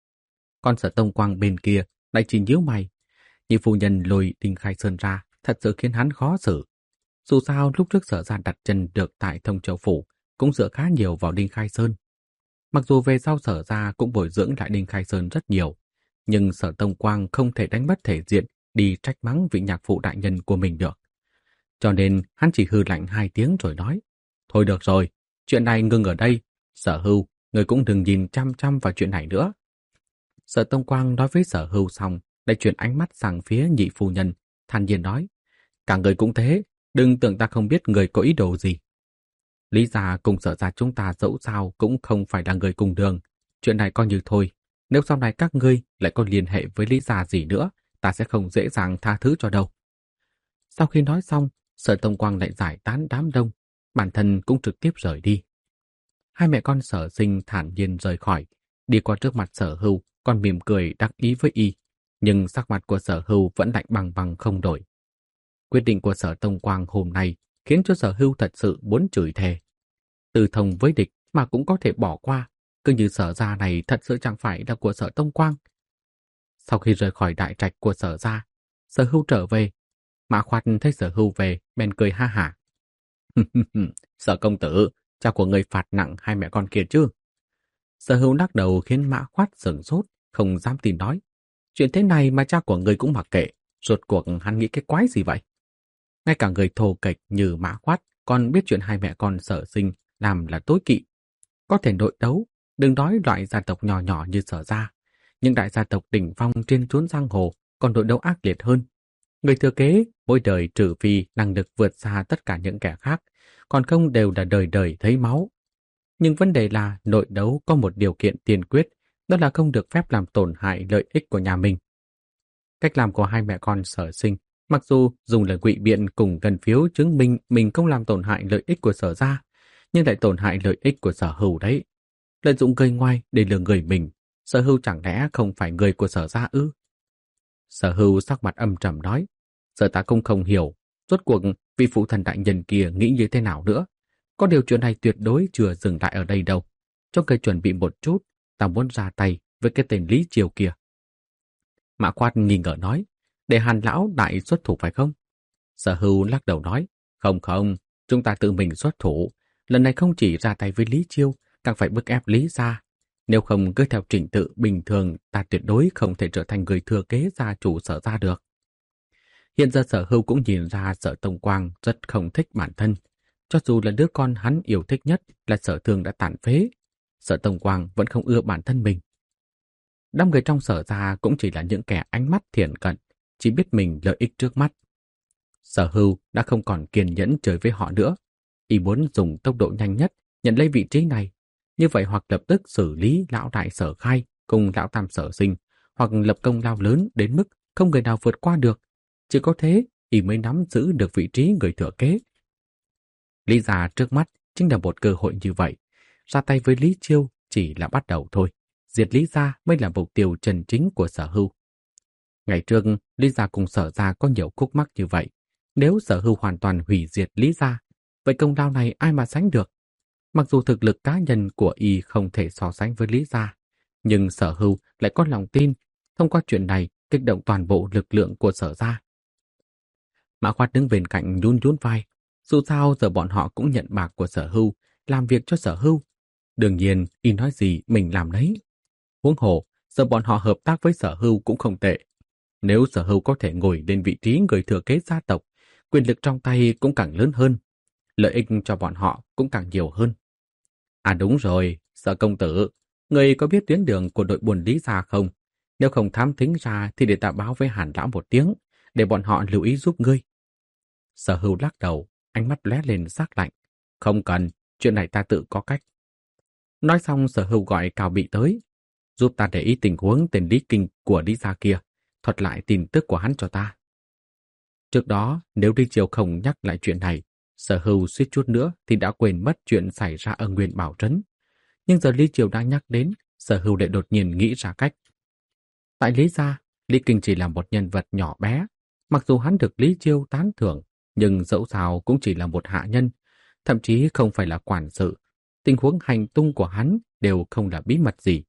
Còn Sở Tông Quang bên kia lại chỉ nhíu mày. Nhị phu nhân lôi Đinh Khai Sơn ra thật sự khiến hắn khó xử. Dù sao lúc trước Sở gia đặt chân được tại Thông Châu phủ cũng dựa khá nhiều vào Đinh Khai Sơn. Mặc dù về sau Sở gia cũng bồi dưỡng lại Đinh Khai Sơn rất nhiều, nhưng Sở Tông Quang không thể đánh mất thể diện đi trách mắng vị nhạc phụ đại nhân của mình được. Cho nên hắn chỉ hừ lạnh hai tiếng rồi nói: thôi được rồi, chuyện này ngừng ở đây. Sở Hưu, người cũng đừng nhìn chăm chăm vào chuyện này nữa. Sở Tông Quang nói với Sở Hưu xong, lại chuyển ánh mắt sang phía nhị phu nhân, thản nhiên nói: cả người cũng thế, đừng tưởng ta không biết người có ý đồ gì. Lý gia cùng Sở gia chúng ta dẫu sao cũng không phải là người cùng đường. Chuyện này coi như thôi, nếu sau này các ngươi lại có liên hệ với Lý gia gì nữa, ta sẽ không dễ dàng tha thứ cho đâu. Sau khi nói xong, Sở Tông Quang lại giải tán đám đông, bản thân cũng trực tiếp rời đi. Hai mẹ con Sở Sinh thản nhiên rời khỏi, đi qua trước mặt Sở Hưu, còn mỉm cười đắc ý với y, nhưng sắc mặt của Sở Hưu vẫn lạnh bằng bằng không đổi. Quyết định của Sở Tông Quang hôm nay khiến cho Sở Hưu thật sự muốn chửi thề. Từ thông với địch mà cũng có thể bỏ qua, cứ như Sở gia này thật sự chẳng phải là của Sở Tông Quang. Sau khi rời khỏi đại trạch của Sở gia, Sở Hưu trở về. Mã Khoát thấy Sở Hưu về, bèn cười ha hả. Sở công tử, cha của người phạt nặng hai mẹ con kia chứ? Sở Hưu lắc đầu khiến Mã Khoát sửng sốt, không dám tin nói. Chuyện thế này mà cha của người cũng mặc kệ, rốt cuộc hắn nghĩ cái quái gì vậy? Ngay cả người thô kệch như Mã Khoát còn biết chuyện hai mẹ con Sở Sinh làm là tối kỵ. Có thể nội đấu, đừng nói loại gia tộc nhỏ nhỏ như Sở gia, nhưng đại gia tộc đỉnh phong trên chốn giang hồ còn nội đấu ác liệt hơn. Người thừa kế mỗi đời trừ phi năng lực vượt xa tất cả những kẻ khác, còn không đều là đời đời thấy máu. Nhưng vấn đề là nội đấu có một điều kiện tiên quyết, đó là không được phép làm tổn hại lợi ích của nhà mình. Cách làm của hai mẹ con Sở Sinh, mặc dù dùng lời ngụy biện cùng ngân phiếu chứng minh mình không làm tổn hại lợi ích của Sở gia, nhưng lại tổn hại lợi ích của Sở Hưu đấy. Lợi dụng gây ngoai để lừa người mình, Sở Hưu chẳng lẽ không phải người của Sở gia ư? Sở Hưu sắc mặt âm trầm nói: Sở ta cũng không hiểu, rốt cuộc vị phụ thần đại nhân kia nghĩ như thế nào nữa. Có điều chuyện này tuyệt đối chưa dừng lại ở đây đâu. Cho người chuẩn bị một chút, ta muốn ra tay với cái tên Lý Triều kia. Mã Khoát nghi ngờ nói: để Hàn lão đại xuất thủ phải không? Sở Hưu lắc đầu nói: không không, chúng ta tự mình xuất thủ. Lần này không chỉ ra tay với Lý Chiêu, càng phải bức ép Lý gia. Nếu không cứ theo trình tự bình thường, ta tuyệt đối không thể trở thành người thừa kế gia chủ Sở gia được. Hiện giờ Sở Hưu cũng nhìn ra Sở Tông Quang rất không thích bản thân. Cho dù là đứa con hắn yêu thích nhất là Sở Thương đã tàn phế, Sở Tông Quang vẫn không ưa bản thân mình. Đám người trong Sở gia cũng chỉ là những kẻ ánh mắt thiển cận, chỉ biết mình lợi ích trước mắt. Sở Hưu đã không còn kiên nhẫn chơi với họ nữa. Y muốn dùng tốc độ nhanh nhất nhận lấy vị trí này. Như vậy hoặc lập tức xử lý lão đại Sở Khai cùng lão tam Sở Sinh, hoặc lập công lao lớn đến mức không người nào vượt qua được. Chỉ có thế y mới nắm giữ được vị trí người thừa kế. Lý gia trước mắt chính là một cơ hội như vậy. Ra tay với Lý Chiêu chỉ là bắt đầu thôi. Diệt Lý gia mới là mục tiêu chân chính của Sở Hưu. Ngày trước, Lý gia cùng Sở gia có nhiều khúc mắc như vậy. Nếu Sở Hưu hoàn toàn hủy diệt Lý gia, vậy công lao này ai mà sánh được? Mặc dù thực lực cá nhân của y không thể so sánh với Lý gia, nhưng Sở Hưu lại có lòng tin thông qua chuyện này kích động toàn bộ lực lượng của Sở gia. Mã Khoát đứng bên cạnh nhún nhún vai. Dù sao giờ bọn họ cũng nhận bạc của Sở Hưu, làm việc cho Sở Hưu. Đương nhiên, y nói gì mình làm đấy. Huống hồ, giờ bọn họ hợp tác với Sở Hưu cũng không tệ. Nếu Sở Hưu có thể ngồi lên vị trí người thừa kế gia tộc, quyền lực trong tay cũng càng lớn hơn. Lợi ích cho bọn họ cũng càng nhiều hơn. À đúng rồi, Sở công tử, người có biết tuyến đường của đội buôn Lý gia không? Nếu không thám thính ra thì để ta báo với Hàn lão một tiếng, để bọn họ lưu ý giúp ngươi. Sở Hưu lắc đầu, ánh mắt lóe lên sắc lạnh. Không cần, chuyện này ta tự có cách. Nói xong Sở Hưu gọi Cao Bị tới, giúp ta để ý tình huống tên Lý Kinh của Lý gia kia, thuật lại tin tức của hắn cho ta. Trước đó, nếu Lý Chiêu không nhắc lại chuyện này, Sở Hưu suýt chút nữa thì đã quên mất chuyện xảy ra ở Nguyên Bảo Trấn. Nhưng giờ Lý Chiêu đã nhắc đến, Sở Hưu lại đột nhiên nghĩ ra cách. Tại Lý gia, Lý Kinh chỉ là một nhân vật nhỏ bé. Mặc dù hắn được Lý Chiêu tán thưởng, nhưng dẫu sao cũng chỉ là một hạ nhân, thậm chí không phải là quản sự. Tình huống hành tung của hắn đều không là bí mật gì.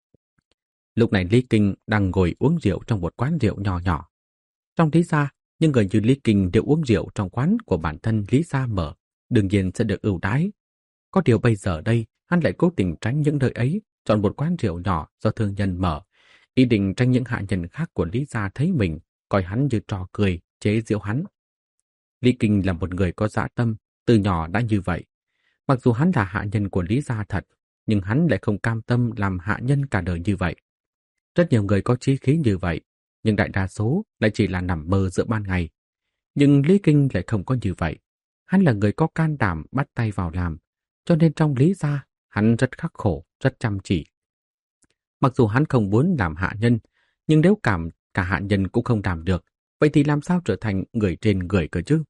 Lúc này Lý Kinh đang ngồi uống rượu trong một quán rượu nhỏ nhỏ. Trong Lý gia, những người như Lý Kinh đều uống rượu trong quán của bản thân Lý gia mở, đương nhiên sẽ được ưu đãi. Có điều bây giờ đây, hắn lại cố tình tránh những nơi ấy, chọn một quán rượu nhỏ do thương nhân mở, ý định tránh những hạ nhân khác của Lý gia thấy mình, coi hắn như trò cười, chế giễu hắn. Lý Kinh là một người có dã tâm, từ nhỏ đã như vậy. Mặc dù hắn là hạ nhân của Lý gia thật, nhưng hắn lại không cam tâm làm hạ nhân cả đời như vậy. Rất nhiều người có chí khí như vậy, nhưng đại đa số lại chỉ là nằm mơ giữa ban ngày. Nhưng Lý Kinh lại không có như vậy. Hắn là người có can đảm bắt tay vào làm, cho nên trong Lý gia, hắn rất khắc khổ, rất chăm chỉ. Mặc dù hắn không muốn làm hạ nhân, nhưng nếu cảm cả hạ nhân cũng không làm được, vậy thì làm sao trở thành người trên người cơ chứ?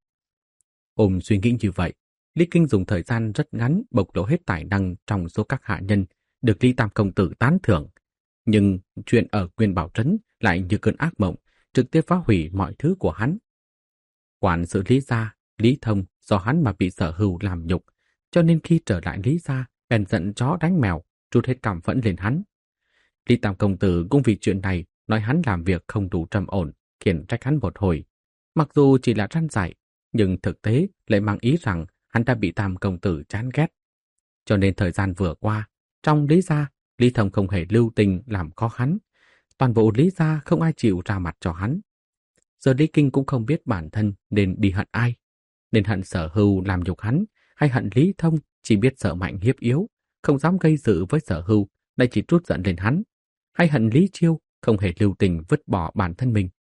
Ôm suy nghĩ như vậy, Lý Kinh dùng thời gian rất ngắn bộc lộ hết tài năng trong số các hạ nhân được Lý Tam công tử tán thưởng. Nhưng chuyện ở Nguyên Bảo Trấn lại như cơn ác mộng, trực tiếp phá hủy mọi thứ của hắn. Quản sự Lý gia, Lý Thông do hắn mà bị Sở Hưu làm nhục, cho nên khi trở lại Lý gia, bèn giận chó đánh mèo, trút hết cảm phẫn lên hắn. Lý Tam công tử cũng vì chuyện này nói hắn làm việc không đủ trầm ổn, khiển trách hắn một hồi. Mặc dù chỉ là răn dạy, nhưng thực tế lại mang ý rằng hắn đã bị Tam công tử chán ghét. Cho nên thời gian vừa qua, trong Lý gia, Lý Thông không hề lưu tình làm khó hắn. Toàn bộ Lý gia không ai chịu ra mặt cho hắn. Giờ Lý Kinh cũng không biết bản thân nên đi hận ai. Nên hận Sở Hưu làm nhục hắn, hay hận Lý Thông chỉ biết sợ mạnh hiếp yếu, không dám gây sự với Sở Hưu, lại chỉ trút giận lên hắn. Hay hận Lý Chiêu không hề lưu tình vứt bỏ bản thân mình.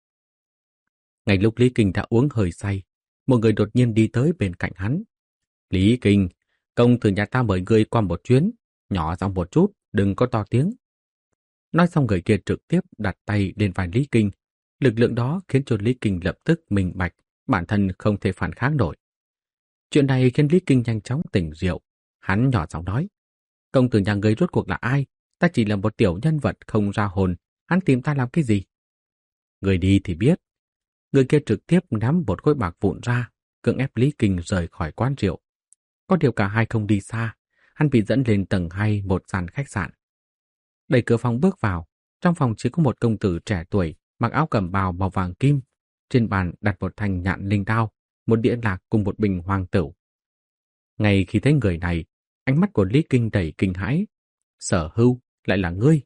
Ngay lúc Lý Kinh đã uống hơi say, một người đột nhiên đi tới bên cạnh hắn. Lý Kinh, công tử nhà ta mời ngươi qua một chuyến, nhỏ giọng một chút, đừng có to tiếng. Nói xong người kia trực tiếp đặt tay lên vai Lý Kinh. Lực lượng đó khiến cho Lý Kinh lập tức minh bạch, bản thân không thể phản kháng nổi. Chuyện này khiến Lý Kinh nhanh chóng tỉnh rượu. Hắn nhỏ giọng nói, công tử nhà ngươi rốt cuộc là ai? Ta chỉ là một tiểu nhân vật không ra hồn, hắn tìm ta làm cái gì? Người đi thì biết. Người kia trực tiếp nắm một khối bạc vụn ra, cưỡng ép Lý Kinh rời khỏi quán rượu. Có điều cả hai không đi xa, hắn bị dẫn lên tầng hai một gian khách sạn. Đẩy cửa phòng bước vào, trong phòng chỉ có một công tử trẻ tuổi, mặc áo cẩm bào màu vàng kim. Trên bàn đặt một thanh nhạn linh đao, một đĩa lạc cùng một bình hoàng tửu. Ngay khi thấy người này, ánh mắt của Lý Kinh đầy kinh hãi. Sở Hưu lại là ngươi.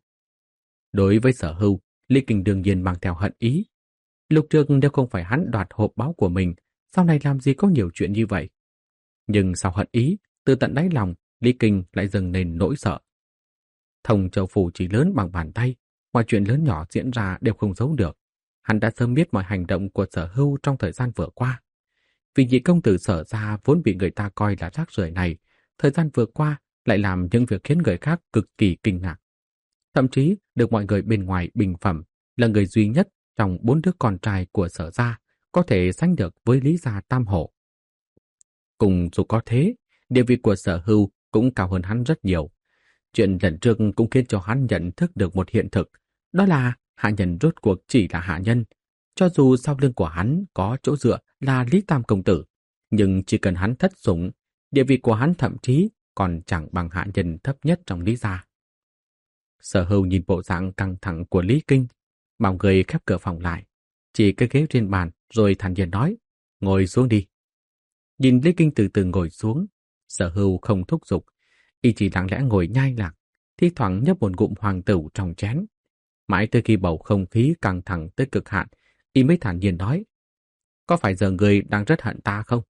Đối với Sở Hưu, Lý Kinh đương nhiên mang theo hận ý. Lúc trước nếu không phải hắn đoạt hộp báo của mình, sau này làm gì có nhiều chuyện như vậy. Nhưng sau hận ý, từ tận đáy lòng, Lý Kinh lại dâng lên nỗi sợ. Thông Châu Phủ chỉ lớn bằng bàn tay, mọi chuyện lớn nhỏ diễn ra đều không giấu được. Hắn đã sớm biết mọi hành động của Sở Hưu trong thời gian vừa qua. Vì nhị công tử Sở gia vốn bị người ta coi là rác rưởi này, thời gian vừa qua lại làm những việc khiến người khác cực kỳ kinh ngạc. Thậm chí được mọi người bên ngoài bình phẩm là người duy nhất trong bốn đứa con trai của Sở gia có thể sánh được với Lý gia tam hổ. Cùng dù có thế, địa vị của Sở Hưu cũng cao hơn hắn rất nhiều. Chuyện lần trước cũng khiến cho hắn nhận thức được một hiện thực, đó là hạ nhân rốt cuộc chỉ là hạ nhân. Cho dù sau lưng của hắn có chỗ dựa là Lý Tam công tử, nhưng chỉ cần hắn thất sủng, địa vị của hắn thậm chí còn chẳng bằng hạ nhân thấp nhất trong Lý gia. Sở Hưu nhìn bộ dạng căng thẳng của Lý Kinh, bảo người khép cửa phòng lại, chỉ cái ghế trên bàn rồi thản nhiên nói, ngồi xuống đi. Nhìn Lý Kinh từ từ ngồi xuống, Sở Hưu không thúc giục, y chỉ lặng lẽ ngồi nhai lạc, thi thoảng nhấp một ngụm hoàng tử trong chén. Mãi tới khi bầu không khí căng thẳng tới cực hạn, y mới thản nhiên nói, có phải giờ người đang rất hận ta không?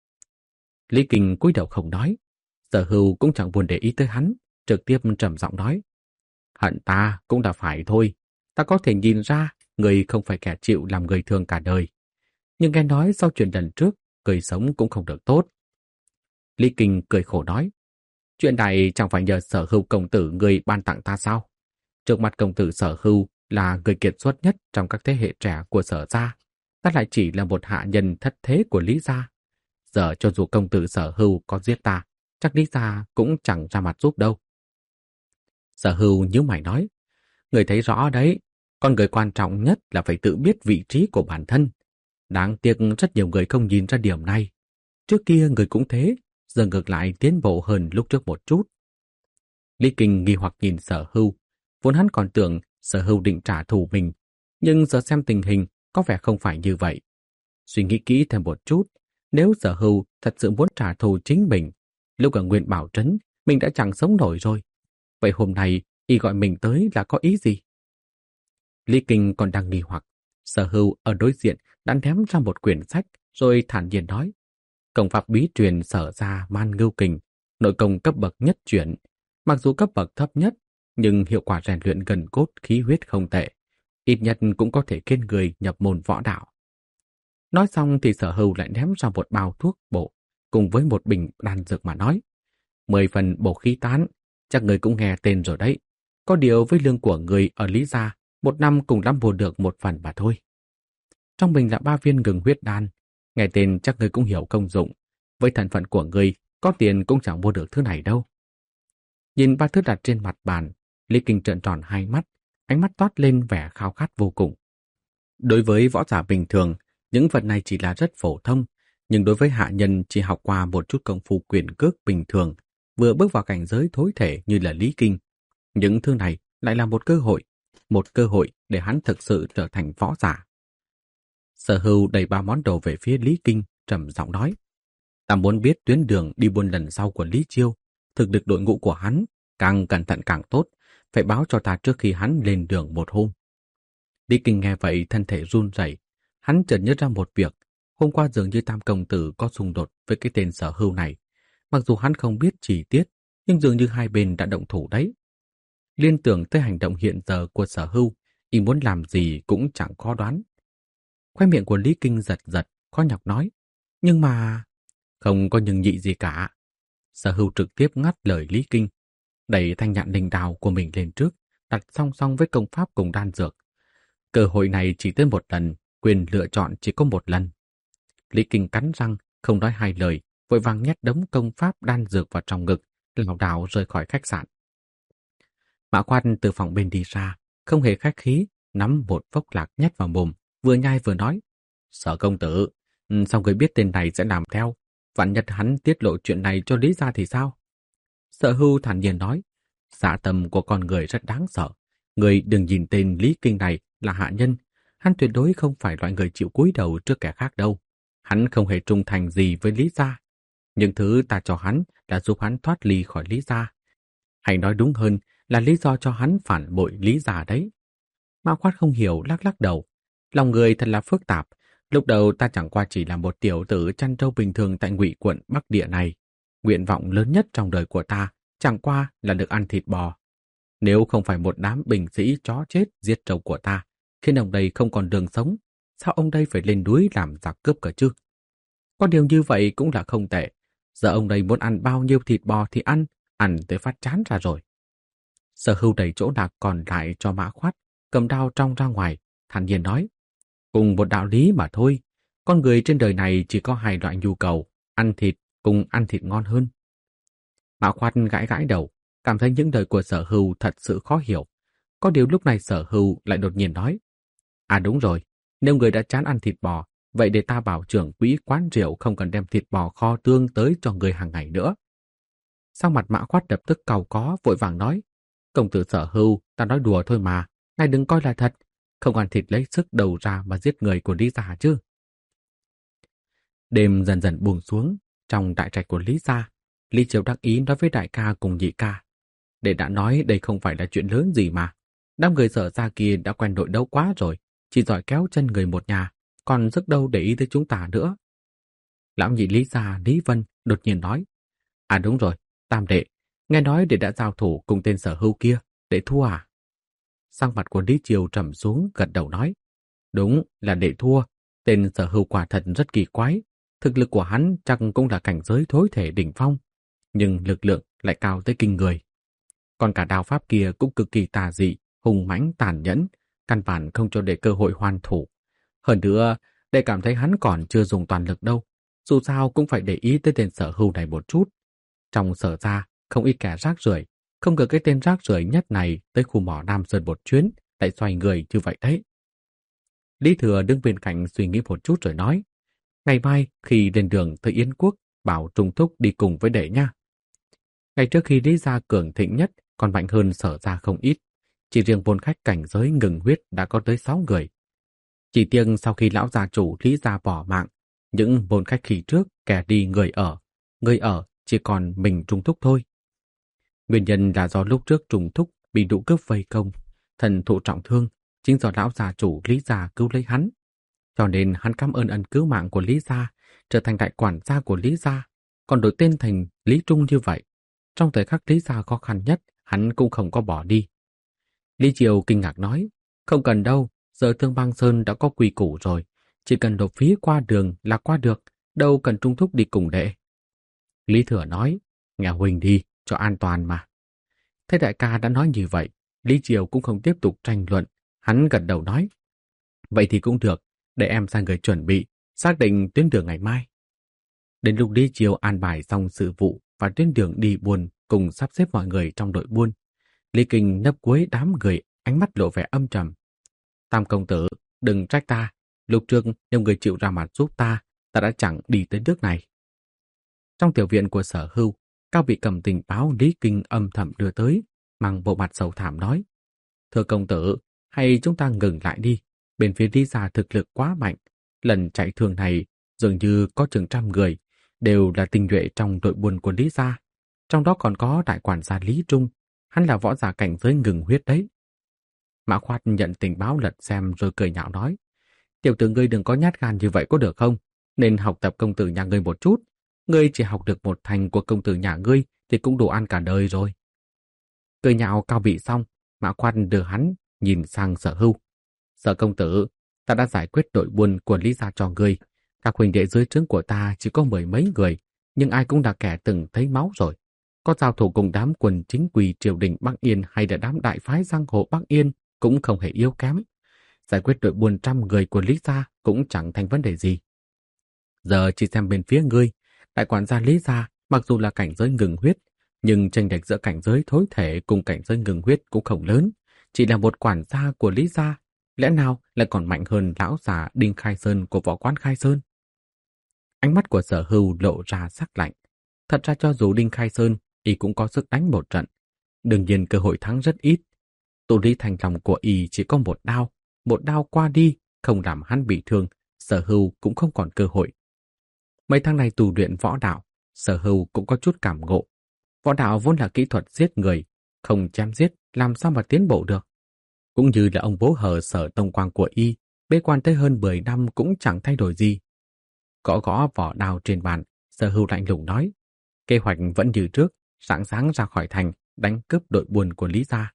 Lý Kinh cúi đầu không nói, Sở Hưu cũng chẳng buồn để ý tới hắn, trực tiếp trầm giọng nói, hận ta cũng đã phải thôi, ta có thể nhìn ra người không phải kẻ chịu làm người thương cả đời. Nhưng nghe nói sau chuyện lần trước, người sống cũng không được tốt. Lý Kinh cười khổ nói, chuyện này chẳng phải nhờ Sở Hưu công tử người ban tặng ta sao? Trước mặt công tử Sở Hưu là người kiệt xuất nhất trong các thế hệ trẻ của Sở gia, ta lại chỉ là một hạ nhân thất thế của Lý gia. Giờ cho dù công tử Sở Hưu có giết ta, chắc Lý gia cũng chẳng ra mặt giúp đâu. Sở Hưu nhíu mày nói, người thấy rõ đấy, con người quan trọng nhất là phải tự biết vị trí của bản thân. Đáng tiếc rất nhiều người không nhìn ra điểm này. Trước kia người cũng thế, giờ ngược lại tiến bộ hơn lúc trước một chút. Lý Kinh nghi hoặc nhìn Sở Hưu, vốn hắn còn tưởng Sở Hưu định trả thù mình, nhưng giờ xem tình hình có vẻ không phải như vậy. Suy nghĩ kỹ thêm một chút, nếu Sở Hưu thật sự muốn trả thù chính mình, lúc ở Nguyên Bảo Trấn mình đã chẳng sống nổi rồi. Vậy hôm nay y gọi mình tới là có ý gì? Lý Kinh còn đang nghi hoặc, Sở Hưu ở đối diện đã ném ra một quyển sách rồi thản nhiên nói, công pháp bí truyền Sở gia Man Ngưu Kình, nội công cấp bậc nhất chuyển, mặc dù cấp bậc thấp nhất, nhưng hiệu quả rèn luyện gần cốt khí huyết không tệ, ít nhất cũng có thể khiến người nhập môn võ đạo. Nói xong thì Sở Hưu lại ném ra một bao thuốc bổ cùng với một bình đan dược mà nói, mười phần bổ khí tán, chắc người cũng nghe tên rồi đấy. Có điều với lương của người ở Lý gia, một năm cùng lắm mua được một phần mà thôi. Trong bình là ba viên gừng huyết đan, nghe tên chắc người cũng hiểu công dụng. Với thân phận của người, có tiền cũng chẳng mua được thứ này đâu. Nhìn ba thứ đặt trên mặt bàn, Lý Kinh trợn tròn hai mắt, ánh mắt toát lên vẻ khao khát vô cùng. Đối với võ giả bình thường, những vật này chỉ là rất phổ thông, nhưng đối với hạ nhân chỉ học qua một chút công phu quyền cước bình thường, vừa bước vào cảnh giới thối thể như là Lý Kinh, những thứ này lại là một cơ hội, một cơ hội để hắn thực sự trở thành võ giả. Sở Hưu đẩy ba món đồ về phía Lý Kinh, trầm giọng nói, ta muốn biết tuyến đường đi buôn lần sau của Lý Chiêu, thực lực đội ngũ của hắn, càng cẩn thận càng tốt, phải báo cho ta trước khi hắn lên đường một hôm. Lý Kinh nghe vậy thân thể run rẩy, hắn chợt nhớ ra một việc, hôm qua dường như Tam công tử có xung đột với cái tên Sở Hưu này, mặc dù hắn không biết chi tiết, nhưng dường như hai bên đã động thủ đấy. Liên tưởng tới hành động hiện giờ của Sở Hưu, y muốn làm gì cũng chẳng khó đoán. Khoe miệng của Lý Kinh giật giật, khó nhọc nói, nhưng mà... Không có nhưng nhị gì cả. Sở Hưu trực tiếp ngắt lời Lý Kinh, đẩy thanh nhạn linh đào của mình lên trước, đặt song song với công pháp cùng đan dược. Cơ hội này chỉ tới một lần, quyền lựa chọn chỉ có một lần. Lý Kinh cắn răng, không nói hai lời, vội vàng nhét đống công pháp đan dược vào trong ngực, lảo đảo rời khỏi khách sạn. Mã Quan từ phòng bên đi ra, không hề khách khí, nắm một phốc lạc nhét vào mồm, vừa nhai vừa nói, Sở công tử, sao người biết tên này sẽ làm theo? Vạn nhất hắn tiết lộ chuyện này cho Lý gia thì sao? Sở Hưu thản nhiên nói, dạ tâm của con người rất đáng sợ. Người đừng nhìn tên Lý Kinh này là hạ nhân, hắn tuyệt đối không phải loại người chịu cúi đầu trước kẻ khác đâu. Hắn không hề trung thành gì với Lý gia. Những thứ ta cho hắn là giúp hắn thoát ly khỏi Lý gia. Hay nói đúng hơn là lý do cho hắn phản bội Lý gia đấy. Mã Khoát không hiểu, lắc lắc đầu. Lòng người thật là phức tạp. Lúc đầu ta chẳng qua chỉ là một tiểu tử chăn trâu bình thường tại Ngụy quận Bắc Địa này. Nguyện vọng lớn nhất trong đời của ta chẳng qua là được ăn thịt bò. Nếu không phải một đám binh sĩ chó chết giết trâu của ta, khiến ông đây không còn đường sống, sao ông đây phải lên núi làm giặc cướp cả chứ? Có điều như vậy cũng là không tệ. Giờ ông đây muốn ăn bao nhiêu thịt bò thì ăn, ăn tới phát chán ra rồi. Sở Hưu đẩy chỗ đạc còn lại cho Mã Khoát, cầm đao trong ra ngoài, thản nhiên nói. Cùng một đạo lý mà thôi, con người trên đời này chỉ có hai loại nhu cầu, ăn thịt cùng ăn thịt ngon hơn. Mã Khoát gãi gãi đầu, cảm thấy những lời của Sở Hưu thật sự khó hiểu. Có điều lúc này Sở Hưu lại đột nhiên nói. À đúng rồi, nếu người đã chán ăn thịt bò, vậy để ta bảo trưởng quỹ quán rượu không cần đem thịt bò kho tương tới cho người hàng ngày nữa. Sau mặt Mã Khoát lập tức cau có, vội vàng nói. Công tử Sở Hưu, ta nói đùa thôi mà, ngài đừng coi là thật. Không ăn thịt lấy sức đầu ra mà giết người của Lý gia chứ. Đêm dần dần buông xuống, trong đại trạch của Lý gia, Lý Chiêu đắc ý nói với đại ca cùng nhị ca. Để đã nói đây không phải là chuyện lớn gì mà. Đám người Sở gia kia đã quen đội đấu quá rồi, chỉ giỏi kéo chân người một nhà, còn sức đâu để ý tới chúng ta nữa. Lão nhị Lý gia Lý Vân đột nhiên nói. À đúng rồi, tam đệ, nghe nói để đã giao thủ cùng tên Sở Hưu kia, để thua à? Sang mặt của Lý Chiêu trầm xuống, gật đầu nói. Đúng là để thua, tên Sở Hưu quả thật rất kỳ quái. Thực lực của hắn chắc cũng là cảnh giới thối thể đỉnh phong, nhưng lực lượng lại cao tới kinh người. Còn cả đao pháp kia cũng cực kỳ tà dị, hùng mãnh tàn nhẫn, căn bản không cho để cơ hội hoàn thủ. Hơn nữa, để cảm thấy hắn còn chưa dùng toàn lực đâu, dù sao cũng phải để ý tới tên Sở Hưu này một chút. Trong Sở gia, không ít kẻ rác rưởi, không ngờ cái tên rác rưởi nhất này tới khu mỏ Nam Sơn một chuyến, lại xoay người như vậy đấy. Lý Thừa đứng bên cạnh suy nghĩ một chút rồi nói. Ngày mai khi lên đường tới Yến Quốc, bảo Trung Thúc đi cùng với đệ nha. Ngày trước khi Lý gia cường thịnh nhất, còn mạnh hơn Sở gia không ít. Chỉ riêng môn khách cảnh giới ngừng huyết đã có tới sáu người. Chỉ tiếc sau khi lão gia chủ Lý gia bỏ mạng, những môn khách khi trước kẻ đi người ở, người ở chỉ còn mình Trung Thúc thôi. Nguyên nhân là do lúc trước Trung Thúc bị đủ cướp vây công, thần thụ trọng thương, chính do lão gia chủ Lý gia cứu lấy hắn. Cho nên hắn cảm ơn ân cứu mạng của Lý gia, trở thành đại quản gia của Lý gia, còn đổi tên thành Lý Trung như vậy. Trong thời khắc Lý gia khó khăn nhất, hắn cũng không có bỏ đi. Lý Chiêu kinh ngạc nói, không cần đâu, giờ Thương Bang Sơn đã có quy củ rồi, chỉ cần nộp phí qua đường là qua được, đâu cần Trung Thúc đi cùng đệ. Lý Thừa nói, nghe huynh đi, cho an toàn mà. Thế đại ca đã nói như vậy, Lý Chiêu cũng không tiếp tục tranh luận, hắn gật đầu nói, vậy thì cũng được, để em sang người chuẩn bị, xác định tuyến đường ngày mai. Đến lúc Lý Chiêu an bài xong sự vụ và tuyến đường đi buôn cùng sắp xếp mọi người trong đội buôn, Lý Kinh nấp cuối đám người, ánh mắt lộ vẻ âm trầm. Tam công tử, đừng trách ta, lúc trước nếu người chịu ra mặt giúp ta, ta đã chẳng đi tới nước này. Trong tiểu viện của Sở Hưu, Cao bị cầm tình báo Lý Kinh âm thầm đưa tới, mang bộ mặt sầu thảm nói. Thưa công tử, hay chúng ta ngừng lại đi, bên phía Lý gia thực lực quá mạnh, lần chạy thường này dường như có chừng trăm người, đều là tinh nhuệ trong đội buôn của Lý gia, trong đó còn có đại quản gia Lý Trung, hắn là võ giả cảnh giới ngừng huyết đấy. Mã Khoát nhận tình báo lật xem rồi cười nhạo nói, tiểu tử ngươi đừng có nhát gan như vậy có được không, nên học tập công tử nhà ngươi một chút, ngươi chỉ học được một thành của công tử nhà ngươi thì cũng đủ ăn cả đời rồi. Cười nhạo Cao bị xong, Mã Khoát đưa hắn nhìn sang Sở Hưu. Sở công tử, ta đã giải quyết đội buôn của Lý gia cho ngươi. Các huynh đệ dưới trướng của ta chỉ có mười mấy người, nhưng ai cũng là kẻ từng thấy máu rồi. Có giao thủ cùng đám quần chính quy triều đình Bắc Yên hay là đám đại phái giang hồ Bắc Yên cũng không hề yếu kém. Giải quyết đội buôn trăm người của Lý gia cũng chẳng thành vấn đề gì. Giờ chỉ xem bên phía ngươi, đại quản gia Lý gia mặc dù là cảnh giới ngừng huyết, nhưng chênh lệch giữa cảnh giới thối thể cùng cảnh giới ngừng huyết cũng không lớn. Chỉ là một quản gia của Lý gia, lẽ nào lại còn mạnh hơn lão già Đinh Khai Sơn của võ quán Khai Sơn? Ánh mắt của Sở Hưu lộ ra sắc lạnh. Thật ra cho dù Đinh Khai Sơn, y cũng có sức đánh một trận. Đương nhiên cơ hội thắng rất ít. Tụ lý thành lòng của y chỉ có một đao. Một đao qua đi, không làm hắn bị thương, Sở Hưu cũng không còn cơ hội. Mấy tháng này tu luyện võ đạo, Sở Hưu cũng có chút cảm ngộ. Võ đạo vốn là kỹ thuật giết người, không chém giết làm sao mà tiến bộ được. Cũng như là ông bố hờ Sở Tông Quang của y, bế quan tới hơn mười năm cũng chẳng thay đổi gì. Gõ gõ vỏ đao trên bàn, Sở Hưu lạnh lùng nói, kế hoạch vẫn như trước, sáng sáng ra khỏi thành, đánh cướp đội buôn của Lý gia.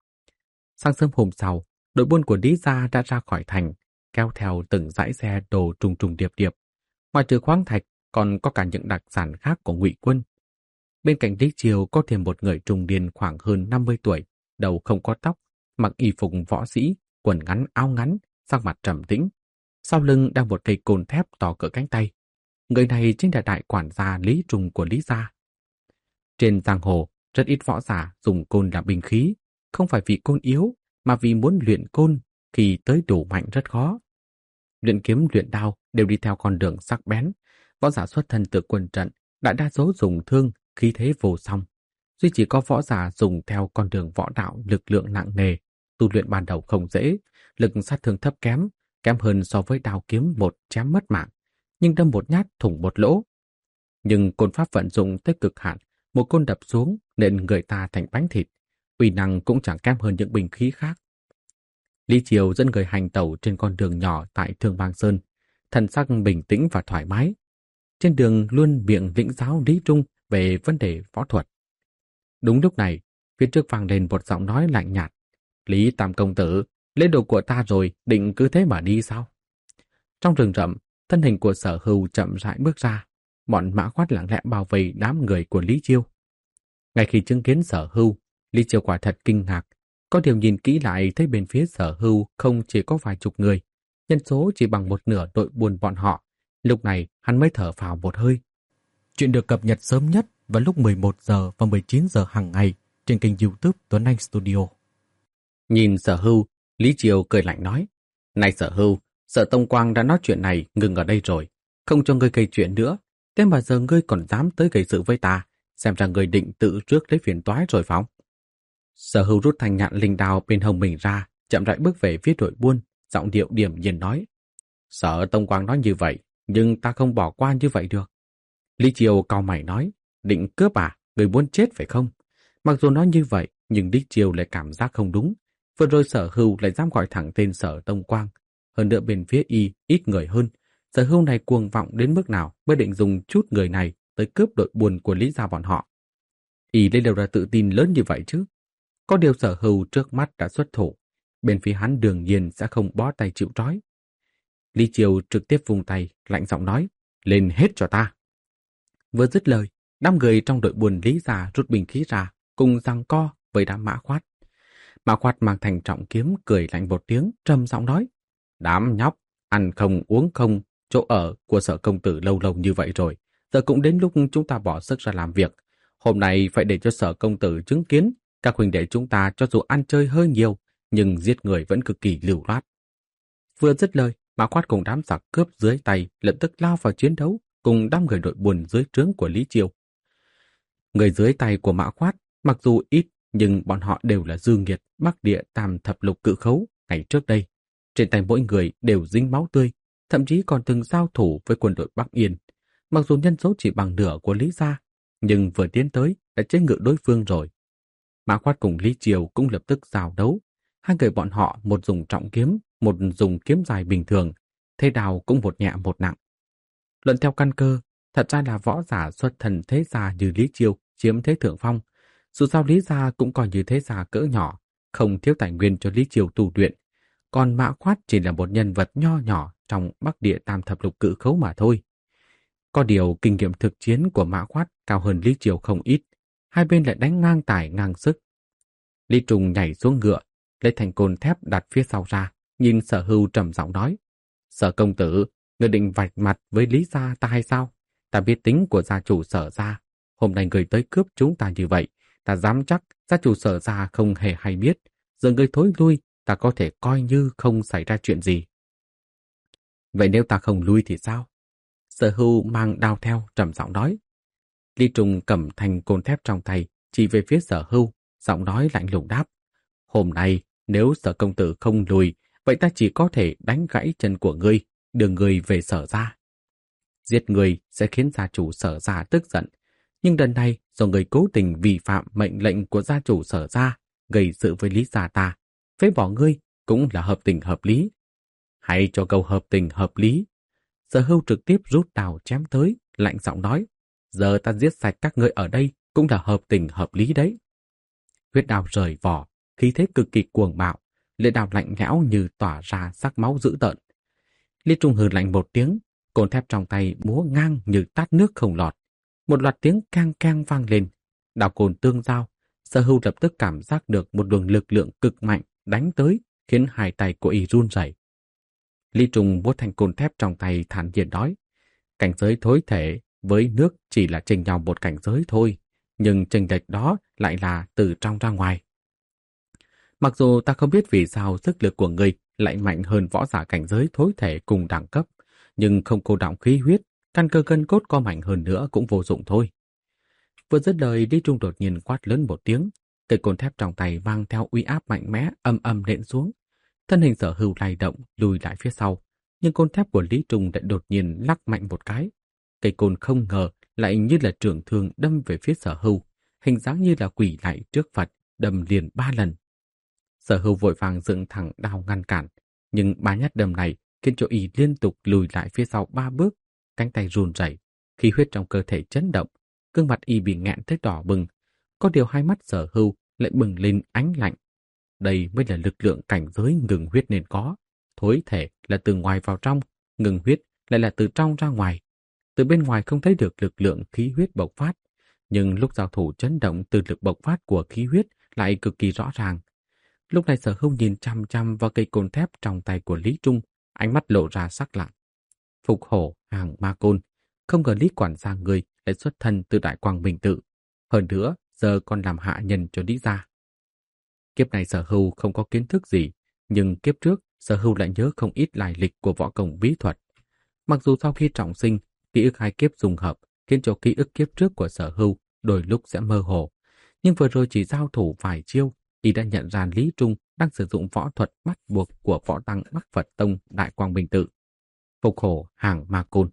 Sáng sớm hôm sau, đội buôn của Lý gia đã ra khỏi thành, kéo theo từng dãy xe đồ trùng trùng điệp điệp. Ngoài trừ khoáng thạch, còn có cả những đặc sản khác của Ngụy quân. Bên cạnh Lý Chiêu có thêm một người trung niên khoảng hơn năm mươi tuổi, đầu không có tóc, mặc y phục võ sĩ, quần ngắn áo ngắn, sắc mặt trầm tĩnh. Sau lưng đang một cây côn thép to cỡ cánh tay. Người này chính là đại quản gia Lý Trung của Lý gia. Trên giang hồ, rất ít võ giả dùng côn làm binh khí, không phải vì côn yếu, mà vì muốn luyện côn khi tới đủ mạnh rất khó. Luyện kiếm luyện đao đều đi theo con đường sắc bén. Võ giả xuất thân từ quân trận, đại đa số dùng thương, khí thế vô song. Duy chỉ có võ giả dùng theo con đường võ đạo lực lượng nặng nề, tu luyện ban đầu không dễ, lực sát thương thấp kém, kém hơn so với đao kiếm một chém mất mạng, nhưng đâm một nhát thủng một lỗ. Nhưng côn pháp vận dụng tới cực hạn, một côn đập xuống nên người ta thành bánh thịt, uy năng cũng chẳng kém hơn những binh khí khác. Lý Chiêu dẫn người hành tẩu trên con đường nhỏ tại Thương Bang Sơn, thần sắc bình tĩnh và thoải mái. Trên đường luôn miệng lĩnh giáo Lý Trung về vấn đề võ thuật. Đúng lúc này, phía trước vang lên một giọng nói lạnh nhạt. Lý Tam công tử, lấy đồ của ta rồi, định cứ thế mà đi sao? Trong rừng rậm, thân hình của Sở Hưu chậm rãi bước ra. Bọn Mã Khoát lặng lẽ bao vây đám người của Lý Chiêu. Ngay khi chứng kiến Sở Hưu, Lý Chiêu quả thật kinh ngạc. Có điều nhìn kỹ lại thấy bên phía Sở Hưu không chỉ có vài chục người, nhân số chỉ bằng một nửa đội buôn bọn họ. Lúc này hắn mới thở phào một hơi. Chuyện được cập nhật sớm nhất vào lúc mười một giờ và mười chín giờ hàng ngày trên kênh YouTube Tuấn Anh Studio. Nhìn Sở Hưu, Lý Chiêu cười lạnh nói: "Này Sở Hưu, Sở Tông Quang đã nói chuyện này ngừng ở đây rồi, không cho ngươi gây chuyện nữa. Thế mà giờ ngươi còn dám tới gây sự với ta, xem ra ngươi định tự rước lấy phiền toái rồi phải không?" Sở Hưu rút thanh nhạn linh đao bên hông mình ra, chậm rãi bước về phía đội buôn, giọng điệu điềm nhiên nói: "Sở Tông Quang nói như vậy, nhưng ta không bỏ qua như vậy được." Lý Chiêu cau mày nói: "Định cướp à? Người muốn chết phải không?" Mặc dù nói như vậy, nhưng Lý Chiêu lại cảm giác không đúng. Vừa rồi Sở Hưu lại dám gọi thẳng tên Sở Tông Quang. Hơn nữa bên phía y ít người hơn. Sở Hưu này cuồng vọng đến mức nào mới định dùng chút người này tới cướp đội buôn của Lý gia bọn họ. Y lấy đâu ra tự tin lớn như vậy chứ? Có điều Sở Hưu trước mắt đã xuất thủ. Bên phía hắn đương nhiên sẽ không bó tay chịu trói. Lý Chiêu trực tiếp vung tay, lạnh giọng nói: "Lên hết cho ta." Vừa dứt lời, năm người trong đội buôn Lý gia rút bình khí ra, cùng giằng co với đám Mã Khoát. Mã Khoát mang thành trọng kiếm cười lạnh một tiếng, trầm giọng nói: "Đám nhóc, ăn không uống không, chỗ ở của Sở công tử lâu lâu như vậy rồi, giờ cũng đến lúc chúng ta bỏ sức ra làm việc. Hôm nay phải để cho Sở công tử chứng kiến, các huynh đệ chúng ta cho dù ăn chơi hơi nhiều, nhưng giết người vẫn cực kỳ lưu loát." Vừa dứt lời, Mã Khoát cùng đám giặc cướp dưới tay lập tức lao vào chiến đấu cùng đám người đội buôn dưới trướng của Lý Chiêu. Người dưới tay của Mã Khoát mặc dù ít, nhưng bọn họ đều là dư nghiệt Bắc Địa Tam Thập Lục Cự Khấu ngày trước đây. Trên tay mỗi người đều dính máu tươi, thậm chí còn từng giao thủ với quân đội Bắc Yên. Mặc dù nhân số chỉ bằng nửa của Lý gia, nhưng vừa tiến tới đã chế ngự đối phương rồi. Mã Khoát cùng Lý Chiêu cũng lập tức giao đấu. Hai người bọn họ một dùng trọng kiếm, một dùng kiếm dài bình thường, thế đào cũng một nhẹ một nặng. Luận theo căn cơ, thật ra là võ giả xuất thần thế gia như Lý Chiêu chiếm thế thượng phong. Dù sao Lý gia cũng coi như thế gia cỡ nhỏ, không thiếu tài nguyên cho Lý Chiêu tu luyện. Còn Mã Khoát chỉ là một nhân vật nho nhỏ trong Bắc Địa Tam Thập Lục Cự Khấu mà thôi. Có điều kinh nghiệm thực chiến của Mã Khoát cao hơn Lý Chiêu không ít, hai bên lại đánh ngang tài ngang sức. Lý Trung nhảy xuống ngựa, lấy thành côn thép đặt phía sau ra, nhìn Sở Hưu trầm giọng nói: "Sở công tử, người định vạch mặt với Lý gia ta hay sao? Ta biết tính của gia chủ Sở gia, hôm nay người tới cướp chúng ta như vậy, ta dám chắc gia chủ Sở gia không hề hay biết. Giờ người thối lui, ta có thể coi như không xảy ra chuyện gì." "Vậy nếu ta không lui thì sao?" Sở Hưu mang đao theo trầm giọng nói. Lý Trung cầm thanh côn thép trong tay, chỉ về phía Sở Hưu, giọng nói lạnh lùng đáp: "Hôm nay nếu Sở công tử không lùi, vậy ta chỉ có thể đánh gãy chân của ngươi, đưa ngươi về Sở gia. Giết ngươi sẽ khiến gia chủ Sở gia tức giận, nhưng lần này do người cố tình vi phạm mệnh lệnh của gia chủ Sở gia, gây sự với Lý gia ta, phế bỏ ngươi cũng là hợp tình hợp lý." "Hãy cho câu hợp tình hợp lý." Sở Hưu trực tiếp rút đao chém tới, lạnh giọng nói: "Giờ ta giết sạch các ngươi ở đây cũng là hợp tình hợp lý đấy." Huyết đao rời vỏ, khí thế cực kỳ cuồng bạo, lưỡi đao lạnh lẽo như tỏa ra sắc máu dữ tợn. Lý Trung hừ lạnh một tiếng, côn thép trong tay múa ngang như tát nước không lọt. Một loạt tiếng keng keng vang lên, đao côn tương giao. Sở Hưu lập tức cảm giác được một luồng lực lượng cực mạnh đánh tới, khiến hai tay của y run rẩy. Lý Trung vuốt thanh côn thép trong tay thản nhiên nói, cảnh giới thối thể với nước chỉ là chênh nhau một cảnh giới thôi, nhưng chênh lệch đó lại là từ trong ra ngoài. Mặc dù ta không biết vì sao sức lực của ngươi lại mạnh hơn võ giả cảnh giới thối thể cùng đẳng cấp, nhưng không cô đọng khí huyết, căn cơ gân cốt có mạnh hơn nữa cũng vô dụng thôi. Vừa dứt lời, Lý Trung đột nhiên quát lớn một tiếng, cây côn thép trong tay mang theo uy áp mạnh mẽ âm âm nện xuống. Thân hình Sở Hưu lay động lùi lại phía sau, nhưng côn thép của Lý Trung lại đột nhiên lắc mạnh một cái. Cây côn không ngờ lại như là trường thương đâm về phía Sở Hưu, hình dáng như là quỷ lại trước Phật, đâm liền ba lần. Sở Hưu vội vàng dựng thẳng đao ngăn cản, nhưng ba nhát đâm này khiến cho y liên tục lùi lại phía sau ba bước, cánh tay run rẩy, khí huyết trong cơ thể chấn động, gương mặt y bị nghẹn tới đỏ bừng, có điều hai mắt Sở Hưu lại bừng lên ánh lạnh. Đây mới là lực lượng cảnh giới ngừng huyết nên có. Thối thể là từ ngoài vào trong, ngừng huyết lại là từ trong ra ngoài. Từ bên ngoài không thấy được lực lượng khí huyết bộc phát, nhưng lúc giao thủ chấn động từ lực bộc phát của khí huyết lại cực kỳ rõ ràng. Lúc này Sở Hưu nhìn chăm chăm vào cây côn thép trong tay của Lý Trung, ánh mắt lộ ra sắc lạnh. Phục hổ hàng ma côn, không ngờ Lý quản gia người lại xuất thân từ Đại Quang Minh Tự. Hơn nữa, giờ còn làm hạ nhân cho Lý gia. Kiếp này Sở Hưu không có kiến thức gì, nhưng kiếp trước Sở Hưu lại nhớ không ít lai lịch của võ công bí thuật. Mặc dù sau khi trọng sinh, ký ức hai kiếp dùng hợp khiến cho ký ức kiếp trước của Sở Hưu đôi lúc sẽ mơ hồ, nhưng vừa rồi chỉ giao thủ vài chiêu, y đã nhận ra Lý Trung đang sử dụng võ thuật bắt buộc của võ tăng Bắc Phật Tông Đại Quang Minh Tự. Phục hổ hàng ma côn.